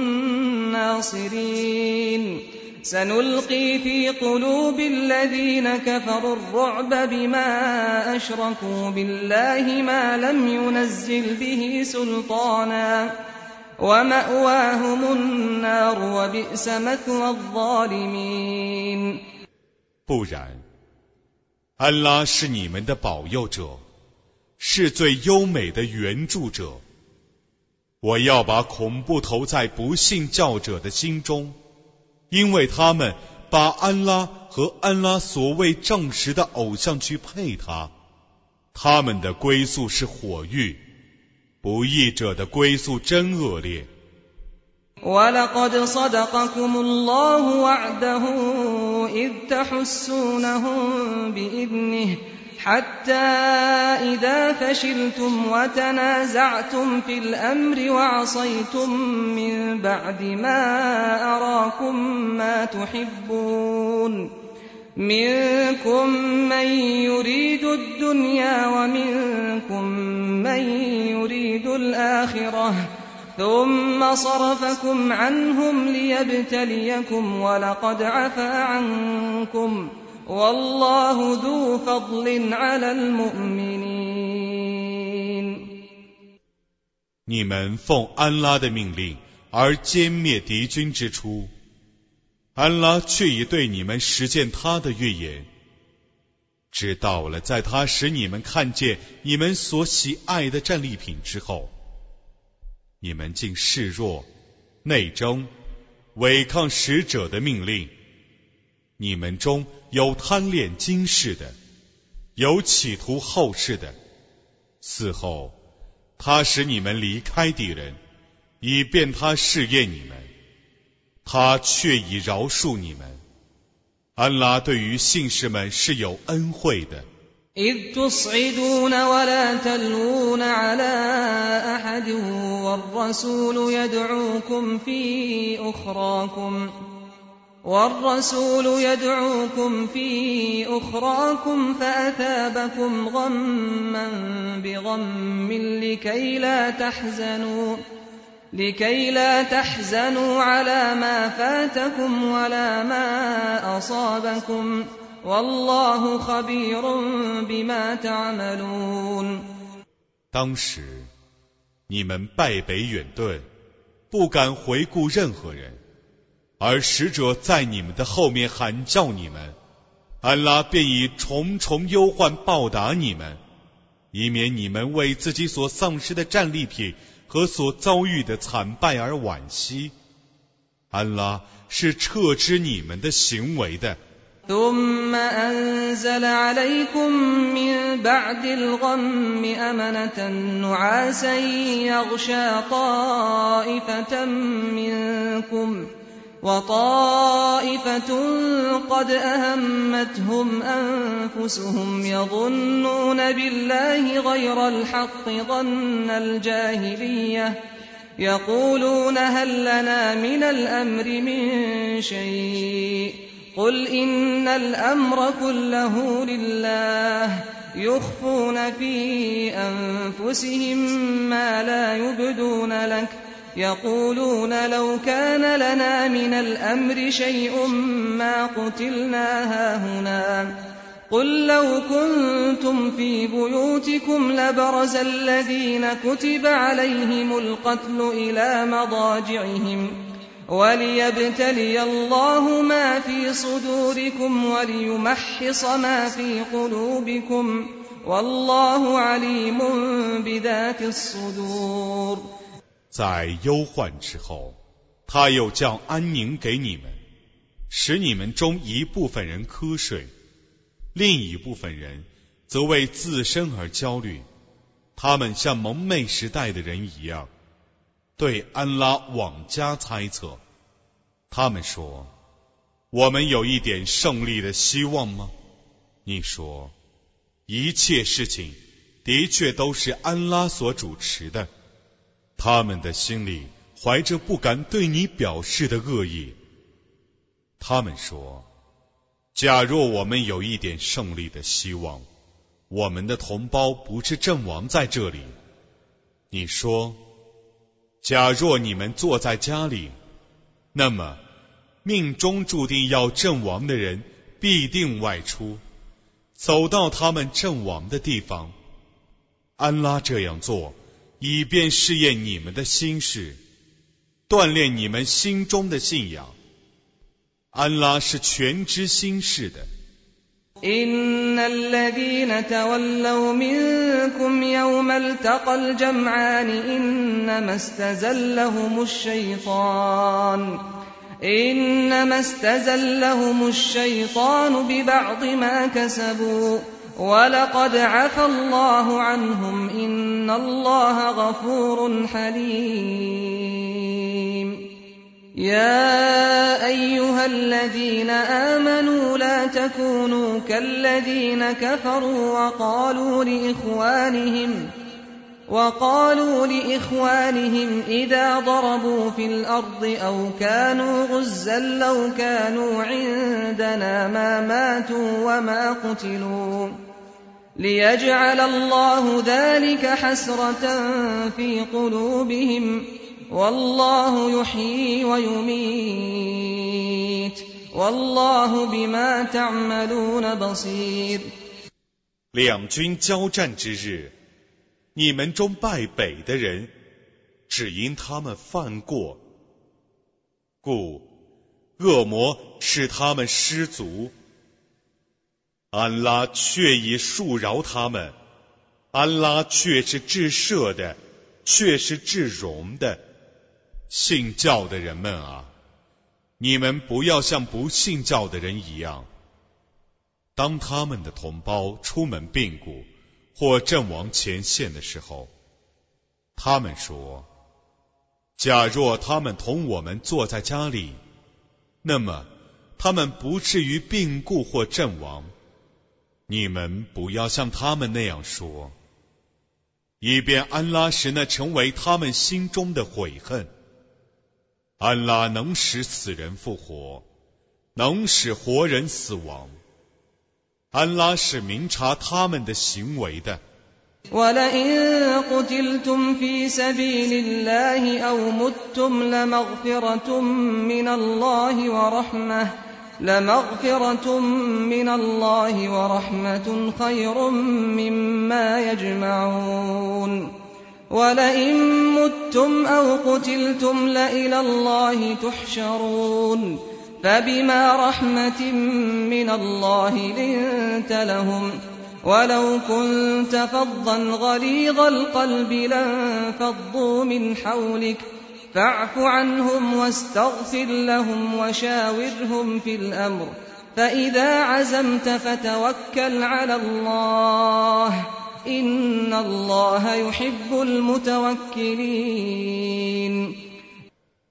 الناصرين سنلقي في قلوب الذين كفروا الرعب بما أشركوا بالله ما لم ينزل به سلطانا ومأواهم النار وبئس مثوى الظالمين。 不然，安拉是你们的保佑者，是最优美的援助者。我要把恐怖投在不信教者的心中，因为他们把安拉和安拉所谓证实的偶像去配他，他们的归宿是火狱，不义者的归宿真恶劣。 وَلَقَدْ صَدَقَكُمُ اللَّهُ وَعْدَهُ إِذْ تَحُسُّونَهُم بِإِذْنِهِ حَتَّى إِذَا فَشِلْتُمْ وَتَنَازَعْتُمْ فِي الْأَمْرِ وَعَصَيْتُم مِّن بَعْدِ مَا أَرَاكُم مَّا تُحِبُّونَ مِنكُم مَّن يُرِيدُ الدُّنْيَا وَمِنكُم مَّن يُرِيدُ الْآخِرَةَ ثم صرفكم عنهم ليبتليكم ولقد عفا عنكم والله ذو فضل على المؤمنين。 你们奉安拉的命令而歼灭敌军之初，安拉却已对你们实践他的预言，直到了在他使你们看见你们所喜爱的战利品之后，你们竟示弱、内争、违抗使者的命令。你们中有贪恋今世的，有企图后世的。此后，他使你们离开敌人，以便他试验你们，他却已饶恕你们。安拉对于信士们是有恩惠的。 إذ تصعدون ولا تلوون على أحد والرسول يدعوكم في أخراكم والرسول يدعوكم في أخراكم فأثابكم غما بغم لكي لا تحزنوا لكي لا تحزنوا على ما فاتكم ولا ما أصابكم والله خبير بما تعملون。 当时你们败北远遁，不敢回顾任何人，而使者在你们的后面喊叫你们，安拉便以重重忧患报答你们，以免你们为自己所丧失的战利品和所遭遇的惨败而惋惜。安拉是撤知你们的行为的。 ثم أنزل عليكم من بعد الغم أمنة نعاسا يغشى طائفة منكم وطائفة قد أهمتهم أنفسهم يظنون بالله غير الحق ظن الجاهلية يقولون هل لنا من الأمر من شيء قل إن الأمر كله لله يخفون في أنفسهم ما لا يبدون لك يقولون لو كان لنا من الأمر شيء ما قتلنا هاهنا قل لو كنتم في بيوتكم لبرز الذين كتب عليهم القتل إلى مضاجعهم وليبتلي الله ما في صدوركم وليمحص ما في قلوبكم والله عليم بذات الصدور。 在忧患之后，他又将安宁给你们，使你们中一部分人瞌睡，另一部分人则为自身而焦虑，他们像蒙昧时代的人一样，对安拉妄加猜测。他们说，我们有一点胜利的希望吗？你说，一切事情的确都是安拉所主持的。他们的心里怀着不敢对你表示的恶意。他们说，假若我们有一点胜利的希望，我们的同胞不是阵亡在这里。你说，假若你们坐在家里，那么命中注定要阵亡的人必定外出，走到他们阵亡的地方。安拉这样做，以便试验你们的心事，锻炼你们心中的信仰。安拉是全知心事的。 إن الذين تولوا منكم يوم التقى الجمعان إنما استزلهم الشيطان إنما استزلهم الشيطان ببعض ما كسبوا ولقد عفى الله عنهم إن الله غفور حليم يا أيها الذين آمنوا لا تكونوا كالذين كفروا وقالوا لإخوانهم وقالوا لإخوانهم إذا ضربوا في الأرض أو كانوا غزا لو كانوا عندنا ما ماتوا وما قتلوا ليجعل الله ذلك حسرة في قلوبهم والله يحيي ويميت والله بما تعملون بصير。 两军交战之日，你们中败北的人，只因他们犯过，故恶魔使他们失足。安拉却已恕饶他们，安拉却是至赦的，却是至容的。信教的人们啊，你们不要像不信教的人一样，当他们的同胞出门病故或阵亡前线的时候，他们说，假若他们同我们坐在家里，那么他们不至于病故或阵亡。你们不要像他们那样说，以便安拉使那成为他们心中的悔恨。安拉能使死人复活，能使活人死亡。安拉是明察他们的行为的。 وَلَئِن قُتِلْتُمْ فِي سَبِيلِ اللَّهِ أَوْ مُتُّمْ لَمَغْفِرَةٌ مِّنَ اللَّهِ وَرَحْمَةٌ لَمَغْفِرَةٌ مِّنَ اللَّهِ وَرَحْمَةٌ خَيْرٌ مِّمَّا يَجْمَعُونَ وَلَئِن مُتُّمْ أَوْ قُتِلْتُمْ لَإِلَى اللَّهِ تُحْشَرُونَ فَبِمَا رَحْمَةٍ مِّنَ اللَّهِ لِنتَ لَهُمْ وَلَوْ كُنتَ فَظًّا غَلِيظَ الْقَلْبِ لَانفَضُّوا مِنْ حَوْلِكَ فَاعْفُ عَنْهُمْ وَاسْتَغْفِرْ لَهُمْ وَشَاوِرْهُمْ فِي الْأَمْرِ فَإِذَا عَزَمْتَ فَتَوَكَّلْ عَلَى اللَّهِ إِنَّ اللَّهَ يُحِبُّ الْمُتَوَكِّلِينَ。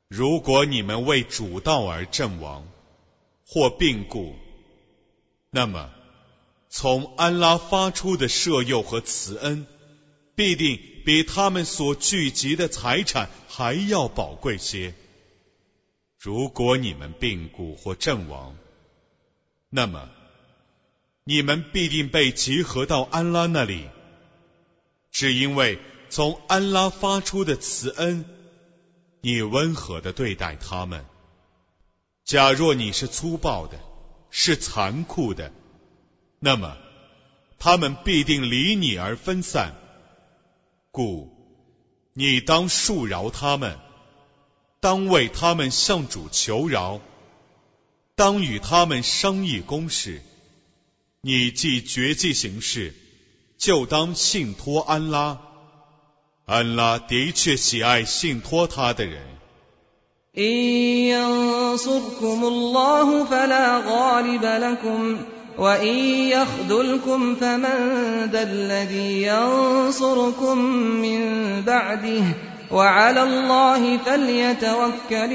如果你们为主道而阵亡，或病故，那么从安拉发出的赦宥和慈恩，必定比他们所聚集的财产还要宝贵些。如果你们病故或阵亡，那么你们必定被集合到安拉那里，只因为从安拉发出的慈恩，你温和地对待他们。假若你是粗暴的，是残酷的，那么他们必定离你而分散，故你当恕饶他们，当为他们向主求饶，当与他们商议公事。你既决计行事，就当信托安拉，安拉的确喜爱信托他的人。 إن ينصركم الله فلا غالب لكم وإن يخذلكم فمن ذا الذي ينصركم من بعده وعلى الله فليتوكل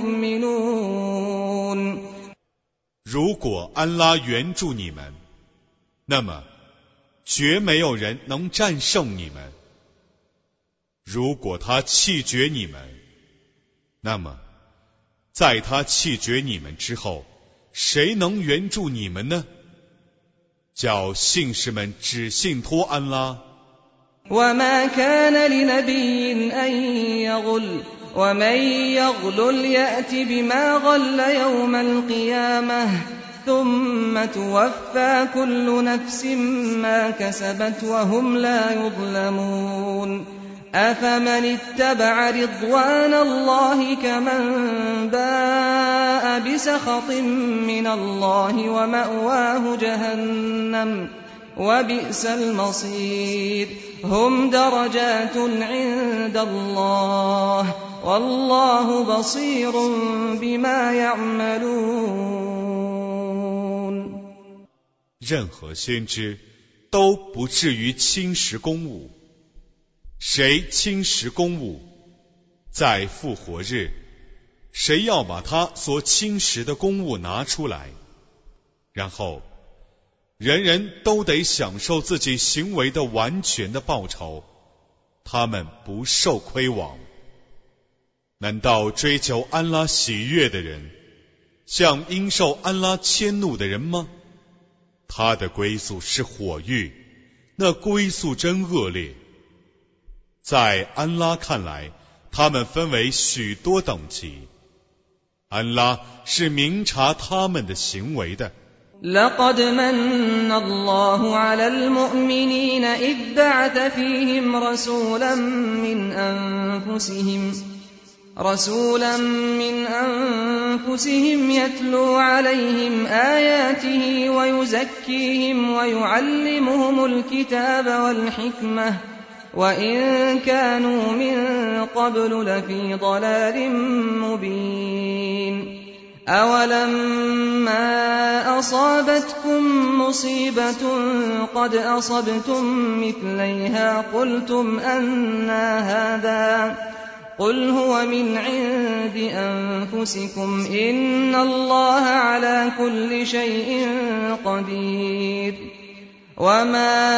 المؤمنون。 如果安拉援助你们，那么绝没有人能战胜你们。如果他弃绝你们，那么在他弃绝你们之后，谁能援助你们呢？叫信士们只信托安拉。 وما كان لنبي أن يغل ومن يغلل يأت بما غل يوم القيامة ثم توفى كل نفس ما كسبت وهم لا يظلمون أفمن اتبع رضوان الله كمن باء بسخط من الله ومأواه جهنم وبئس المصير هم درجات عند الله والله بصير بما يعملون。 任何先知都不至于侵蚀公物，谁侵蚀公物，在复活日，谁要把他所侵蚀的公物拿出来，然后人人都得享受自己行为的完全的报酬，他们不受亏枉。难道追求安拉喜悦的人像应受安拉迁怒的人吗？他的归宿是火狱，那归宿真恶劣。在安拉看来，他们分为许多等级，安拉是明察他们的行为的。 لقد من الله على المؤمنين إذ بعث فيهم رسولا من أنفسهم رسولا من أنفسهم يتلو عليهم آياته ويزكيهم ويعلمهم الكتاب والحكمة وإن كانوا من قبل لفي ضلال مبين أولما أصابتكم مصيبة قد أصبتم مثليها قلتم أنى هذا قل هو من عند أنفسكم إن الله على كل شيء قدير وما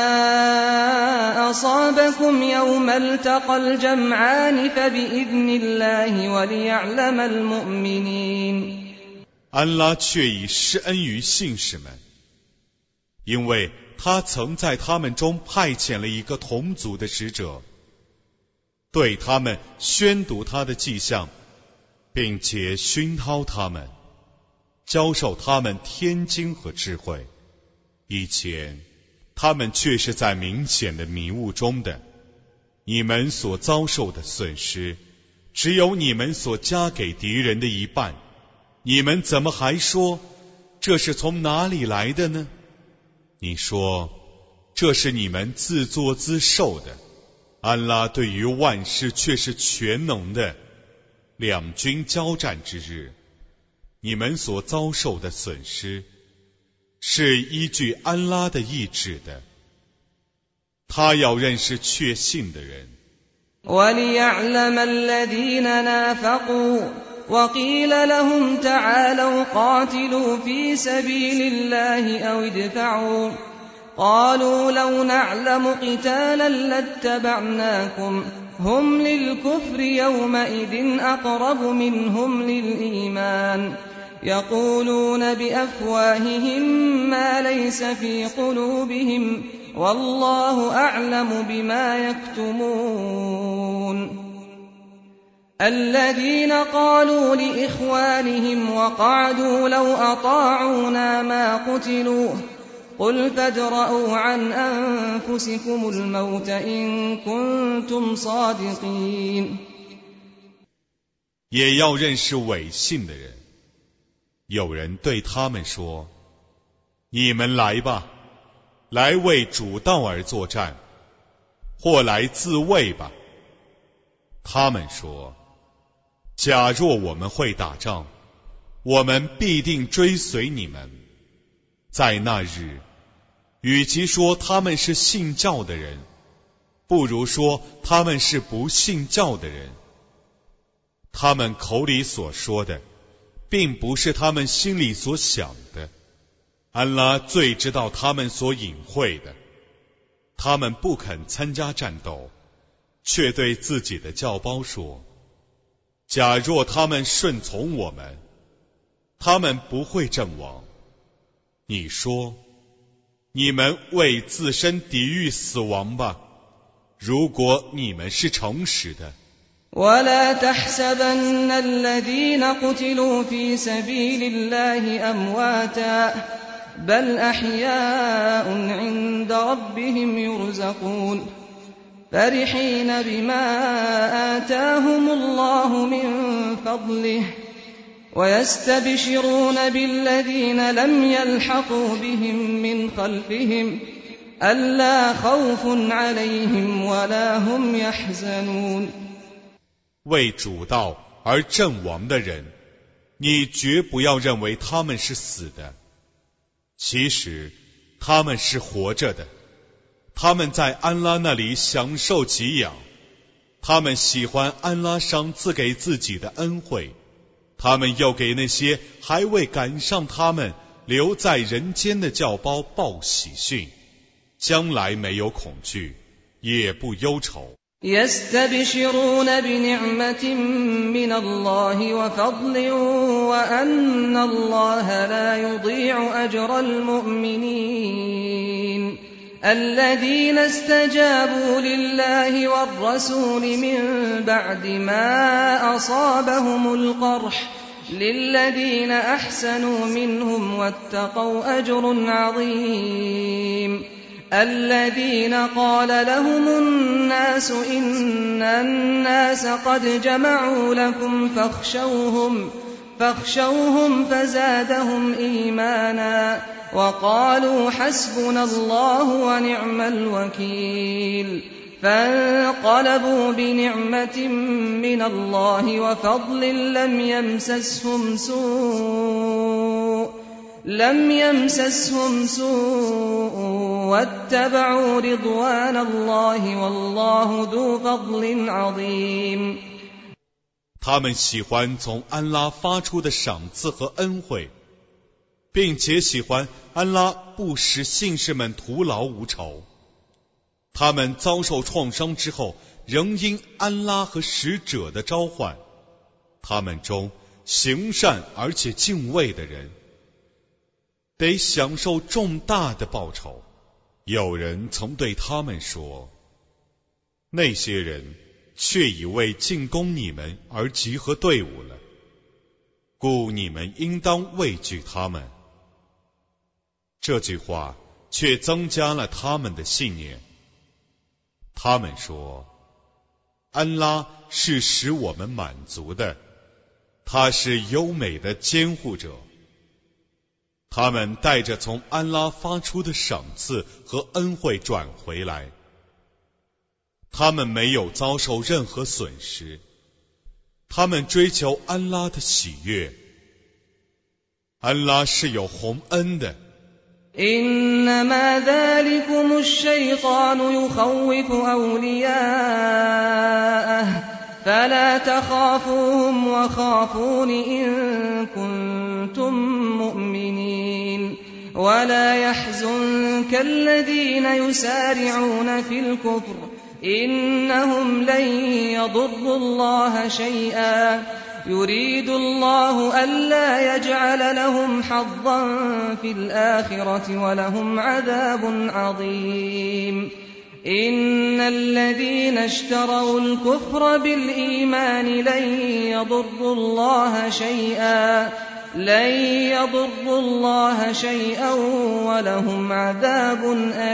أصابكم يوم التقى الجمعان فبإذن الله وليعلم المؤمنين。 安拉却已施恩于信士们，因为他曾在他们中派遣了一个同族的使者，对他们宣读他的迹象，并且熏陶他们，教授他们天经和智慧。以前他们却是在明显的迷雾中的，你们所遭受的损失只有你们所加给敌人的一半，你们怎么还说这是从哪里来的呢？你说这是你们自作自受的，安拉对于万事却是全能的。两军交战之日，你们所遭受的损失是依据安拉的意志的，他要认识确信的人。 وليعلم الذين نافقوا وقيل لهم تعالوا قاتلوا في سبيل الله أو ادفعوا قالوا لو نعلم قتالا لاتبعناكم هم للكفر يومئذ أقرب منهم للإيمان يقولون بأفواههم ما ليس في قلوبهم والله أعلم بما يكتمون الذين قالوا لإخوانهم وقعدوا لو أطاعونا ما قتلوا قل فادرءوا عن أنفسكم الموت إن كنتم صادقين 也要认识伪信的人。有人对他们说：你们来吧，来为主道而作战，或来自卫吧。他们说：假若我们会打仗，我们必定追随你们。在那日，与其说他们是信教的人，不如说他们是不信教的人。他们口里所说的，并不是他们心里所想的。安拉最知道他们所隐晦的。他们不肯参加战斗，却对自己的教胞说：假若他们顺从我们，他们不会阵亡。你说，你们为自身抵御死亡吧，如果你们是诚实的。 ولا تحسبن الذين قتلوا في سبيل الله أمواتا بل أحياء عند ربهم يرزقون فرحين بما آتاهم الله من فضله ويستبشرون بالذين لم يلحقوا بهم من خلفهم ألا خوف عليهم ولا هم يحزنون 为主道而阵亡的人，你绝不要认为他们是死的，其实他们是活着的。他们在安拉那里享受给养，他们喜欢安拉赏赐给自己的恩惠，他们又给那些还未赶上他们留在人间的教胞报喜讯，将来没有恐惧，也不忧愁。 يستبشرون بنعمة من الله وفضل وأن الله لا يضيع أجر المؤمنين الذين استجابوا لله والرسول من بعد ما أصابهم القرح للذين أحسنوا منهم واتقوا أجر عظيم الذين قال لهم الناس إن الناس قد جمعوا لكم فاخشوهم فاخشوهم فزادهم إيمانا وقالوا حسبنا الله ونعم الوكيل فانقلبوا بنعمة من الله وفضل لم يمسسهم سوء لم يمسسهم سوء واتبعوا رضوان الله والله ذو فضل عظيم 他们喜欢从安拉发出的赏赐和恩惠，并且喜欢安拉不使信士们徒劳无酬。他们遭受创伤之后，仍因安拉和使者的召唤，他们中行善而且敬畏的人得享受重大的报酬。有人曾对他们说，那些人却已为进攻你们而集合队伍了，故你们应当畏惧他们。这句话却增加了他们的信念。他们说，安拉是使我们满足的，他是优美的监护者。他们带着从安拉发出的赏赐和恩惠转回来，他们没有遭受任何损失，他们追求安拉的喜悦。安拉是有宏恩的。 إنما ذلكم الشيطان يخوف أولياءه فلا تخافوهم وخافون إن كنتم مؤمنين ولا يحزنك الذين يسارعون في الكفر إنهم لن يضروا الله شيئا يريد الله ألا يجعل لهم حظا في الآخرة ولهم عذاب عظيم إن الذين اشتروا الكفر بالإيمان لن يضروا الله شيئا لن يضروا الله شيئا ولهم عذاب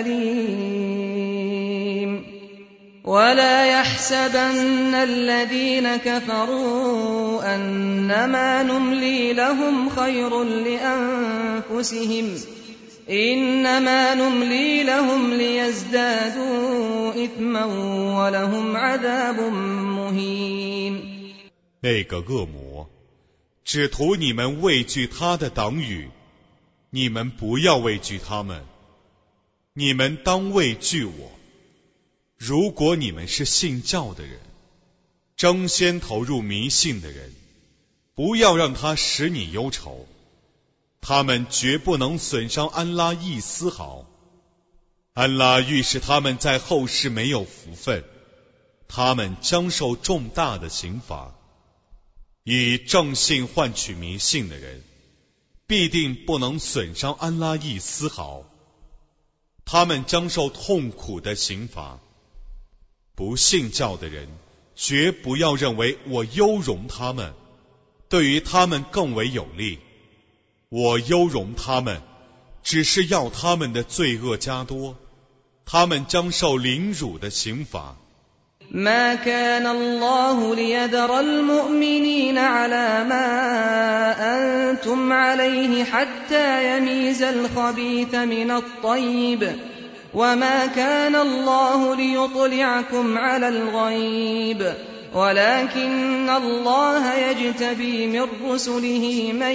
أليم ولا يحسبن الذين كفروا أنما نملي لهم خير لأنفسهم إنما نملي لهم ليزدادوا إثما ولهم عذاب مهين。 那个恶魔只图你们畏惧他的党羽，你们不要畏惧他们，你们当畏惧我。如果你们是信教的人，争先投入迷信的人，不要让他使你忧愁，他们绝不能损伤安拉一丝毫。安拉预示他们在后世没有福分，他们将受重大的刑罚。以正信换取迷信的人，必定不能损伤安拉一丝毫，他们将受痛苦的刑罚。不信教的人，绝不要认为我优容他们，对于他们更为有利。我优容他们，只是要他们的罪恶加多，他们将受凌辱的刑罚。 ما كان الله ليذر المؤمنين على ما أنتم عليه حتى يميز الخبيث من الطيب وما كان الله ليطلعكم على الغيب ولكن الله يجتبي من رسله من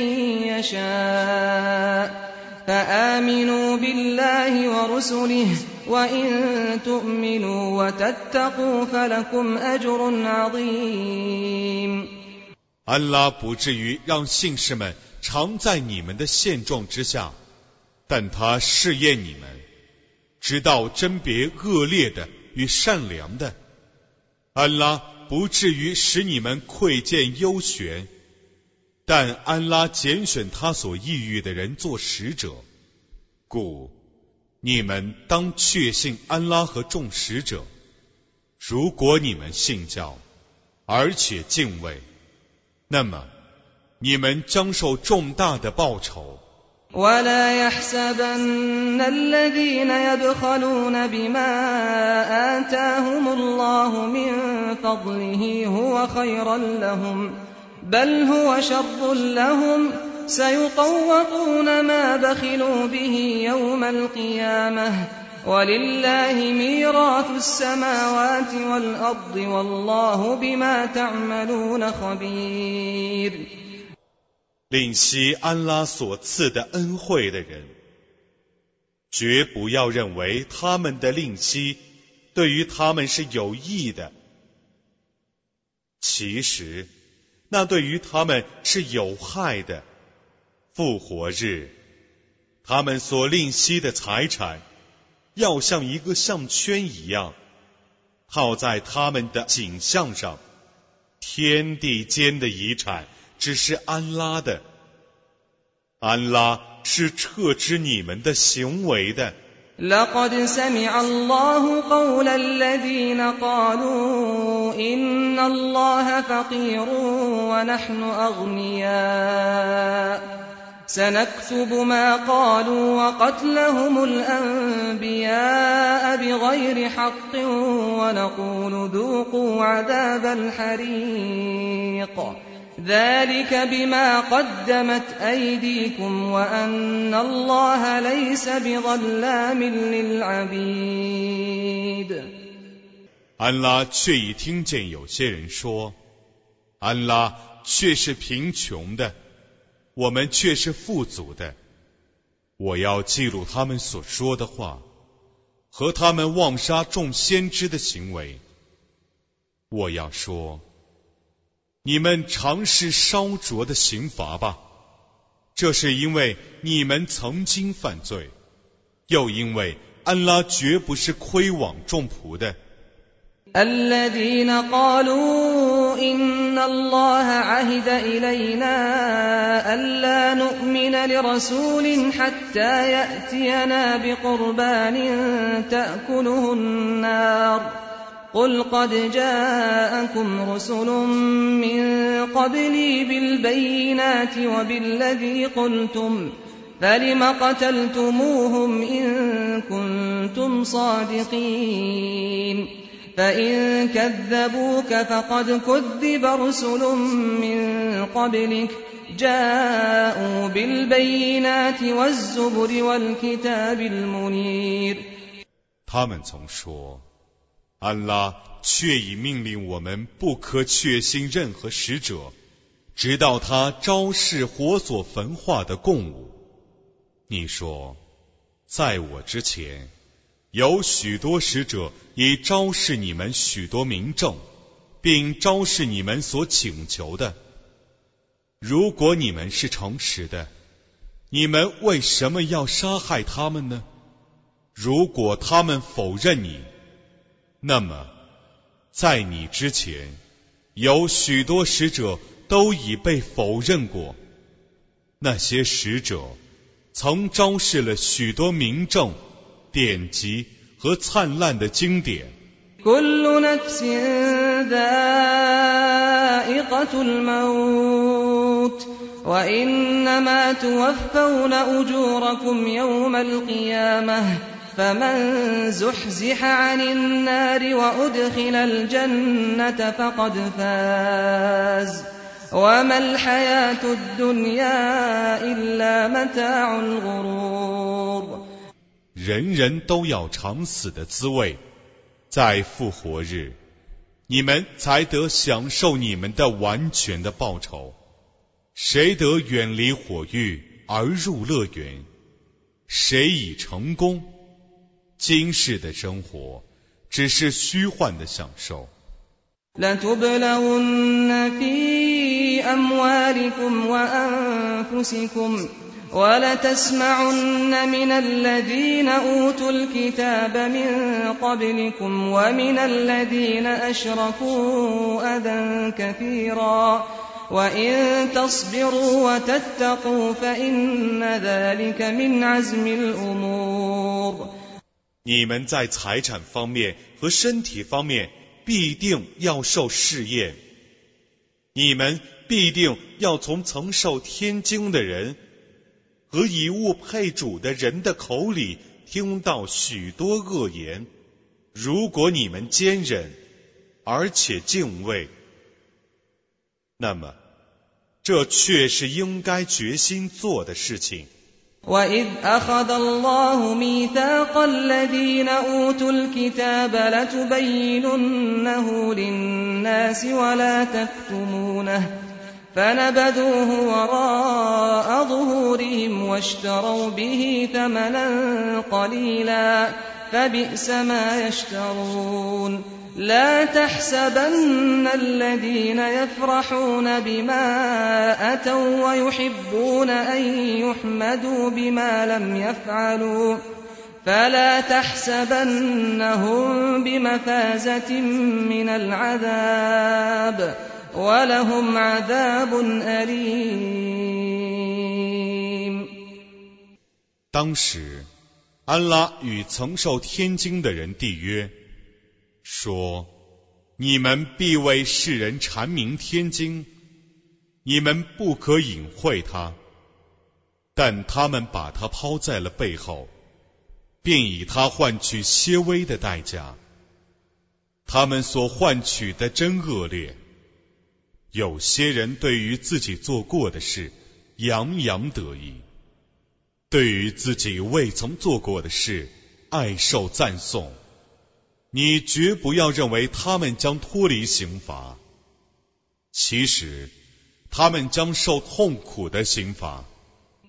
يشاء فآمنوا بالله ورسله وإن تؤمنوا وتتقوا فلكم أجر عظيم。 安拉不至于让信士们常在你们的现状之下，但他试验你们，直到甄别恶劣的与善良的。安拉不至于使你们窥见幽玄，但安拉拣选他所抑郁的人做使者，故你们当确信安拉和众使者。如果你们信教，而且敬畏，那么你们将受重大的报酬。 ولا يحسبن الذين يبخلون بما آتاهم الله من فضله هو خيرا لهم بل هو شر لهم سيطوقون ما بخلوا به يوم القيامة ولله ميراث السماوات والأرض والله بما تعملون خبير。 吝惜安拉所赐的恩惠的人，绝不要认为他们的吝惜对于他们是有益的，其实那对于他们是有害的。复活日，他们所吝惜的财产要像一个项圈一样套在他们的颈项上，天地间的遗产只是安拉的，安拉是撤知你们的行为的。 لقد سمع الله قول الذين قالوا إن الله فقير ونحن أغنياء سنكتب ما قالوا وقتلهم الأنبياء بغير حق ونقول ذوقوا عذاب الحريق ذلك بما قدمت أيديكم وأن الله ليس بظلام للعبيد。 安拉却已听见有些人说，安拉却是贫穷的，我们却是富足的。 我要记录他们所说的话和他们妄杀众先知的行为。我要说，你们尝试烧灼的刑罚吧，这是因为你们曾经犯罪，又因为安拉绝不是亏枉众仆的。 الذين قالوا إن الله عهد إلينا ألا نؤمن لرسول حتى يأتينا بقربان تأكله النار قل قد جاءكم رسل من قبلي بالبينات وبالذي قلتم فلم قتلتموهم إن كنتم صادقين فإن كذبوك فقد كذب رسل من قبلك جاءوا بالبينات والزبر والكتاب المنير 他们曾说，安拉确已命令我们不可确信任何使者，直到他昭示火所焚化的供物。你说，在我之前有许多使者已昭示你们许多明证，并昭示你们所请求的。如果你们是诚实的，你们为什么要杀害他们呢？如果他们否认你，那么在你之前有许多使者都已被否认过。那些使者曾昭示了许多明证、典籍和灿烂的经典。 كل نفس ذائقة الموت وإنما توفون أجوركم يوم القيامة فمن زحزح عن النار وأدخل الجنة فقد فاز وما الحياة الدنيا إلا متاع الغرور 人人都要尝死的滋味，在复活日，你们才得享受你们的完全的报酬。谁得远离火狱而入乐园，谁已成功，今世的生活只是虚幻的享受。 لتبلغن في أموالكم وأنفسكم ولتسمعن من الذين أوتوا الكتاب من قبلكم ومن الذين أشركوا أذى كثيرا وإن تصبروا وتتقوا فإن ذلك من عزم الأمور 你们在财产方面和身体方面必定要受试验，你们必定要从曾受天经的人和以物配主的人的口里听到许多恶言。如果你们坚忍而且敬畏，那么这却是应该决心做的事情。 وَإِذْ أَخَذَ اللَّهُ مِيثَاقَ الَّذِينَ أُوتُوا الْكِتَابَ لَتُبَيِّنُنَّهُ لِلنَّاسِ وَلَا تَكْتُمُونَهُ فَنَبَذُوهُ وَرَاءَ ظُهُورِهِمْ وَاشْتَرَوْا بِهِ ثَمَنًا قَلِيلًا فَبِئْسَ مَا يَشْتَرُونَ لا تحسبن الذين يفرحون بما أتوا ويحبون أن يحمدوا بما لم يفعلوا فلا تحسبنهم بمفازة من العذاب ولهم عذاب أليم 当时安拉与曾受天经的人缔约，说，你们必为世人阐明天经，你们不可隐晦它，但他们把它抛在了背后，并以它换取些微的代价，他们所换取的真恶劣。有些人对于自己做过的事洋洋得意，对于自己未曾做过的事爱受赞颂。你绝不要认为他们将脱离刑罚，其实他们将受痛苦的刑罚。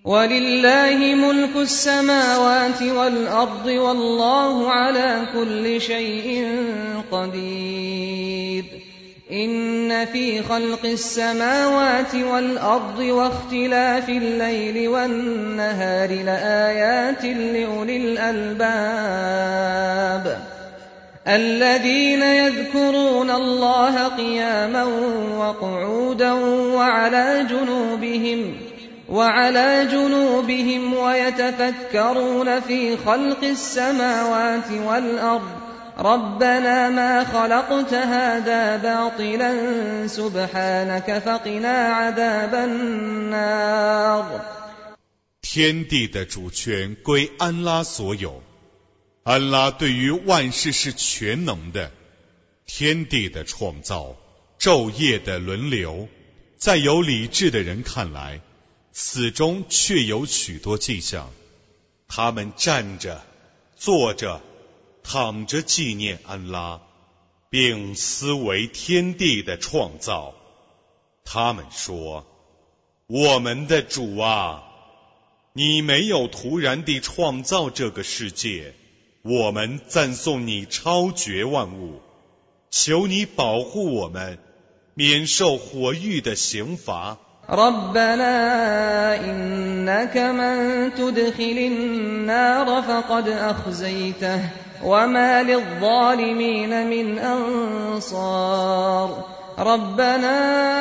وَلِلَّهِ مُلْكُ السَّمَاوَاتِ وَالْأَرْضِ وَاللَّهُ عَلَى كُلِّ شَيْءٍ قَدِيرٌ إِنَّ فِي خَلْقِ السَّمَاوَاتِ وَالْأَرْضِ وَاخْتِلَافِ اللَّيْلِ وَالنَّهَارِ لَآيَاتٍ لِأُولِي الْأَلْبَابِ الَّذِينَ يَذْكُرُونَ اللَّهَ قِيَامًا وَقُعُودًا وَعَلَى جُنُوبِهِمْ وعلى جنوبهم ويتفكرون في خلق السماوات والأرض ربنا ما خلقت هذا باطلا سبحانك فقنا عذاب النار 天地的主权归安拉所有，安拉对于万事是全能的。天地的创造，昼夜的轮流，在有理智的人看来，此中确有许多迹象。他们站着、坐着、躺着纪念安拉，并思维天地的创造。他们说：我们的主啊，你没有突然地创造这个世界，我们赞颂你超绝万物，求你保护我们免受火狱的刑罚。 ربنا إنك من تدخل النار فقد أخزيته وما للظالمين من أنصار ربنا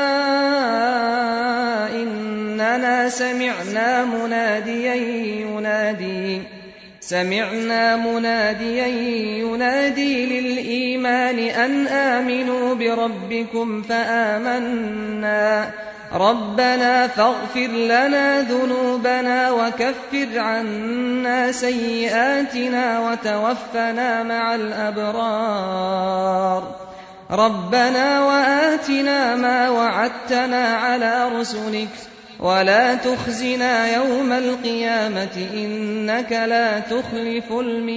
إننا سمعنا مناديا ينادي سمعنا مناديا ينادي للإيمان أن آمنوا بربكم فآمنا ربنا فاغفر لنا ذنوبنا وكفر عنا سيئاتنا وتوفنا مع الأبرار ربنا وآتنا ما وعدتنا على رسلك ولا تخزنا يوم القيامة إنك لا تخلف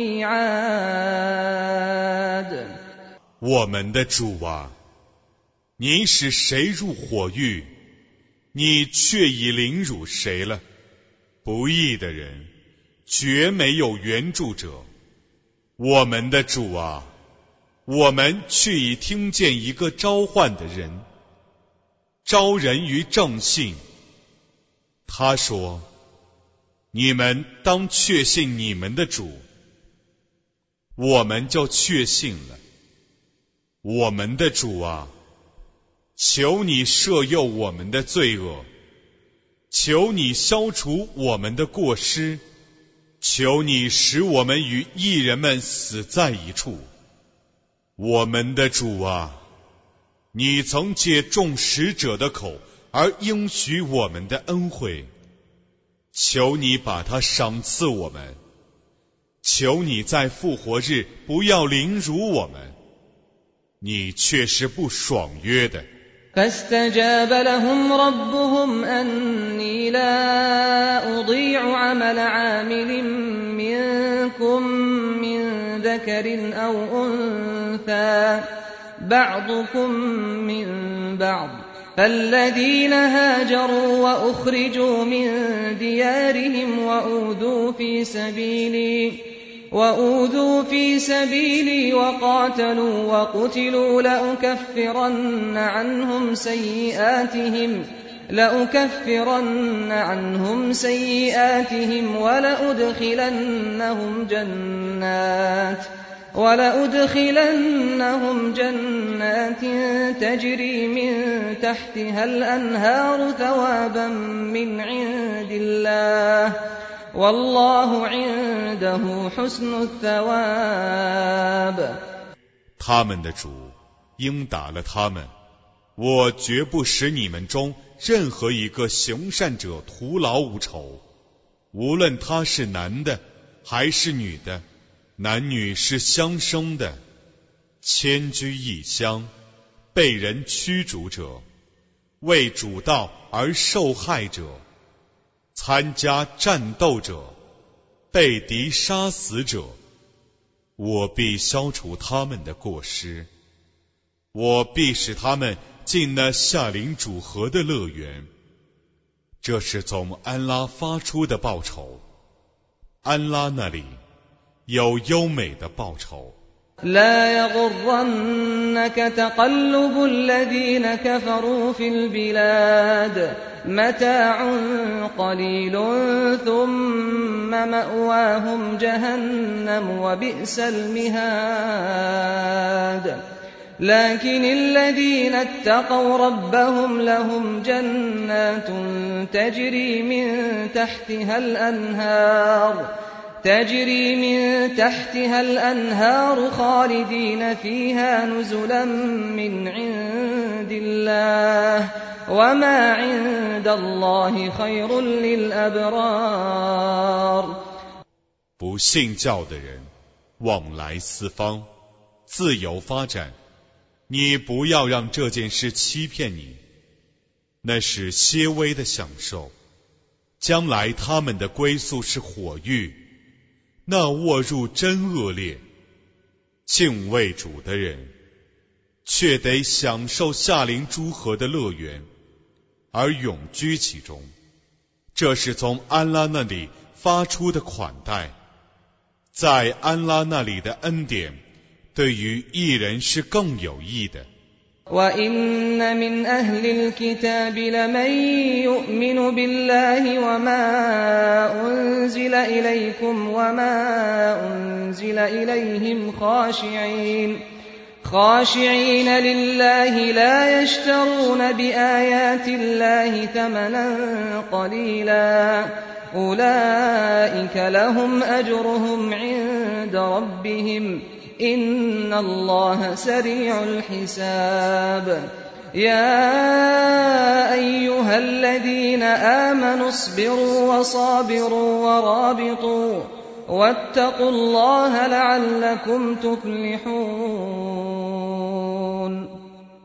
الميعاد 我们的主啊，你使谁入火狱，你却已凌辱谁了？不义的人绝没有援助者。我们的主啊，我们却已听见一个召唤的人，招人于正信。他说：你们当确信你们的主。我们就确信了。我们的主啊，求你赦宥我们的罪恶，求你消除我们的过失，求你使我们与义人们死在一处。我们的主啊，你曾借众使者的口而应许我们的恩惠，求你把它赏赐我们，求你在复活日不要凌辱我们，你却是不爽约的。 فاستجاب لهم ربهم أني لا أضيع عمل عامل منكم من ذكر أو أنثى بعضكم من بعض فالذين هاجروا وأخرجوا من ديارهم وأوذوا في سبيلي وأوذوا في سبيلي وقاتلوا وقتلوا لأكفرن عنهم سيئاتهم لأكفرن عنهم سيئاتهم ولأدخلنهم جنات ولأدخلنهم جنات تجري من تحتها الأنهار ثوابا من عند الله والله عنده حسن الثواب 他们的主应打了他们，我绝不使你们中任何一个行善者徒劳无酬，无论他是男的还是女的，男女是相生的，迁居异乡，被人驱逐者，为主道而受害者，参加战斗者，被敌杀死者，我必消除他们的过失，我必使他们进那下临主河的乐园。 这是从安拉发出的报酬，安拉那里有优美的报酬。 لا يغرنك تقلب الذين كفروا في البلاد متاع قليل ثم مأواهم جهنم وبئس المهاد لكن الذين اتقوا ربهم لهم جنات تجري من تحتها الأنهار تجري من تحتها الأنهار خالدين فيها نزلا من عند الله وما عند الله خير للأبرار。 不信教的人往来四方，自由发展，你不要让这件事欺骗你，那是些微的享受，将来他们的归宿是火狱，那卧入真恶劣。敬畏主的人却得享受夏临诸河的乐园，而永居其中，这是从安拉那里发出的款待，在安拉那里的恩典对于义人是更有益的。 وَإِنَّ مِنْ أَهْلِ الْكِتَابِ لَمَنْ يُؤْمِنُ بِاللَّهِ وَمَا أُنْزِلَ إِلَيْكُمْ وَمَا أُنْزِلَ إِلَيْهِمْ خَاشِعِينَ خاشعين لله لا يشترون بآيات الله ثمنا قليلا أولئك لهم أجرهم عند ربهم إن الله سريع الحساب يا أيها الذين آمنوا اصبروا وصابروا ورابطوا واتقوا الله لعلكم تفلحون。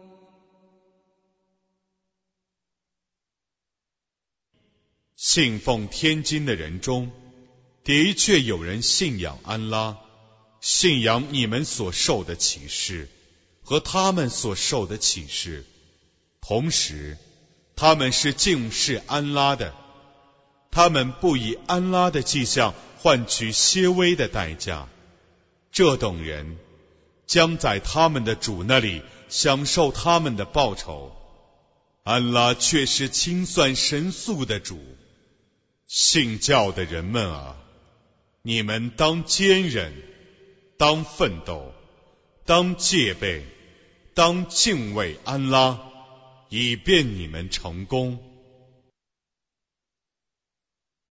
信奉天经的人中，的确有人信仰安拉，信仰你们所受的启示和他们所受的启示，同时他们是敬视安拉的，他们不以安拉的迹象换取些微的代价，这等人将在他们的主那里享受他们的报酬。安拉却是清算神速的主。信教的人们啊，你们当坚忍，当奋斗，当戒备，当敬畏安拉，以便你们成功。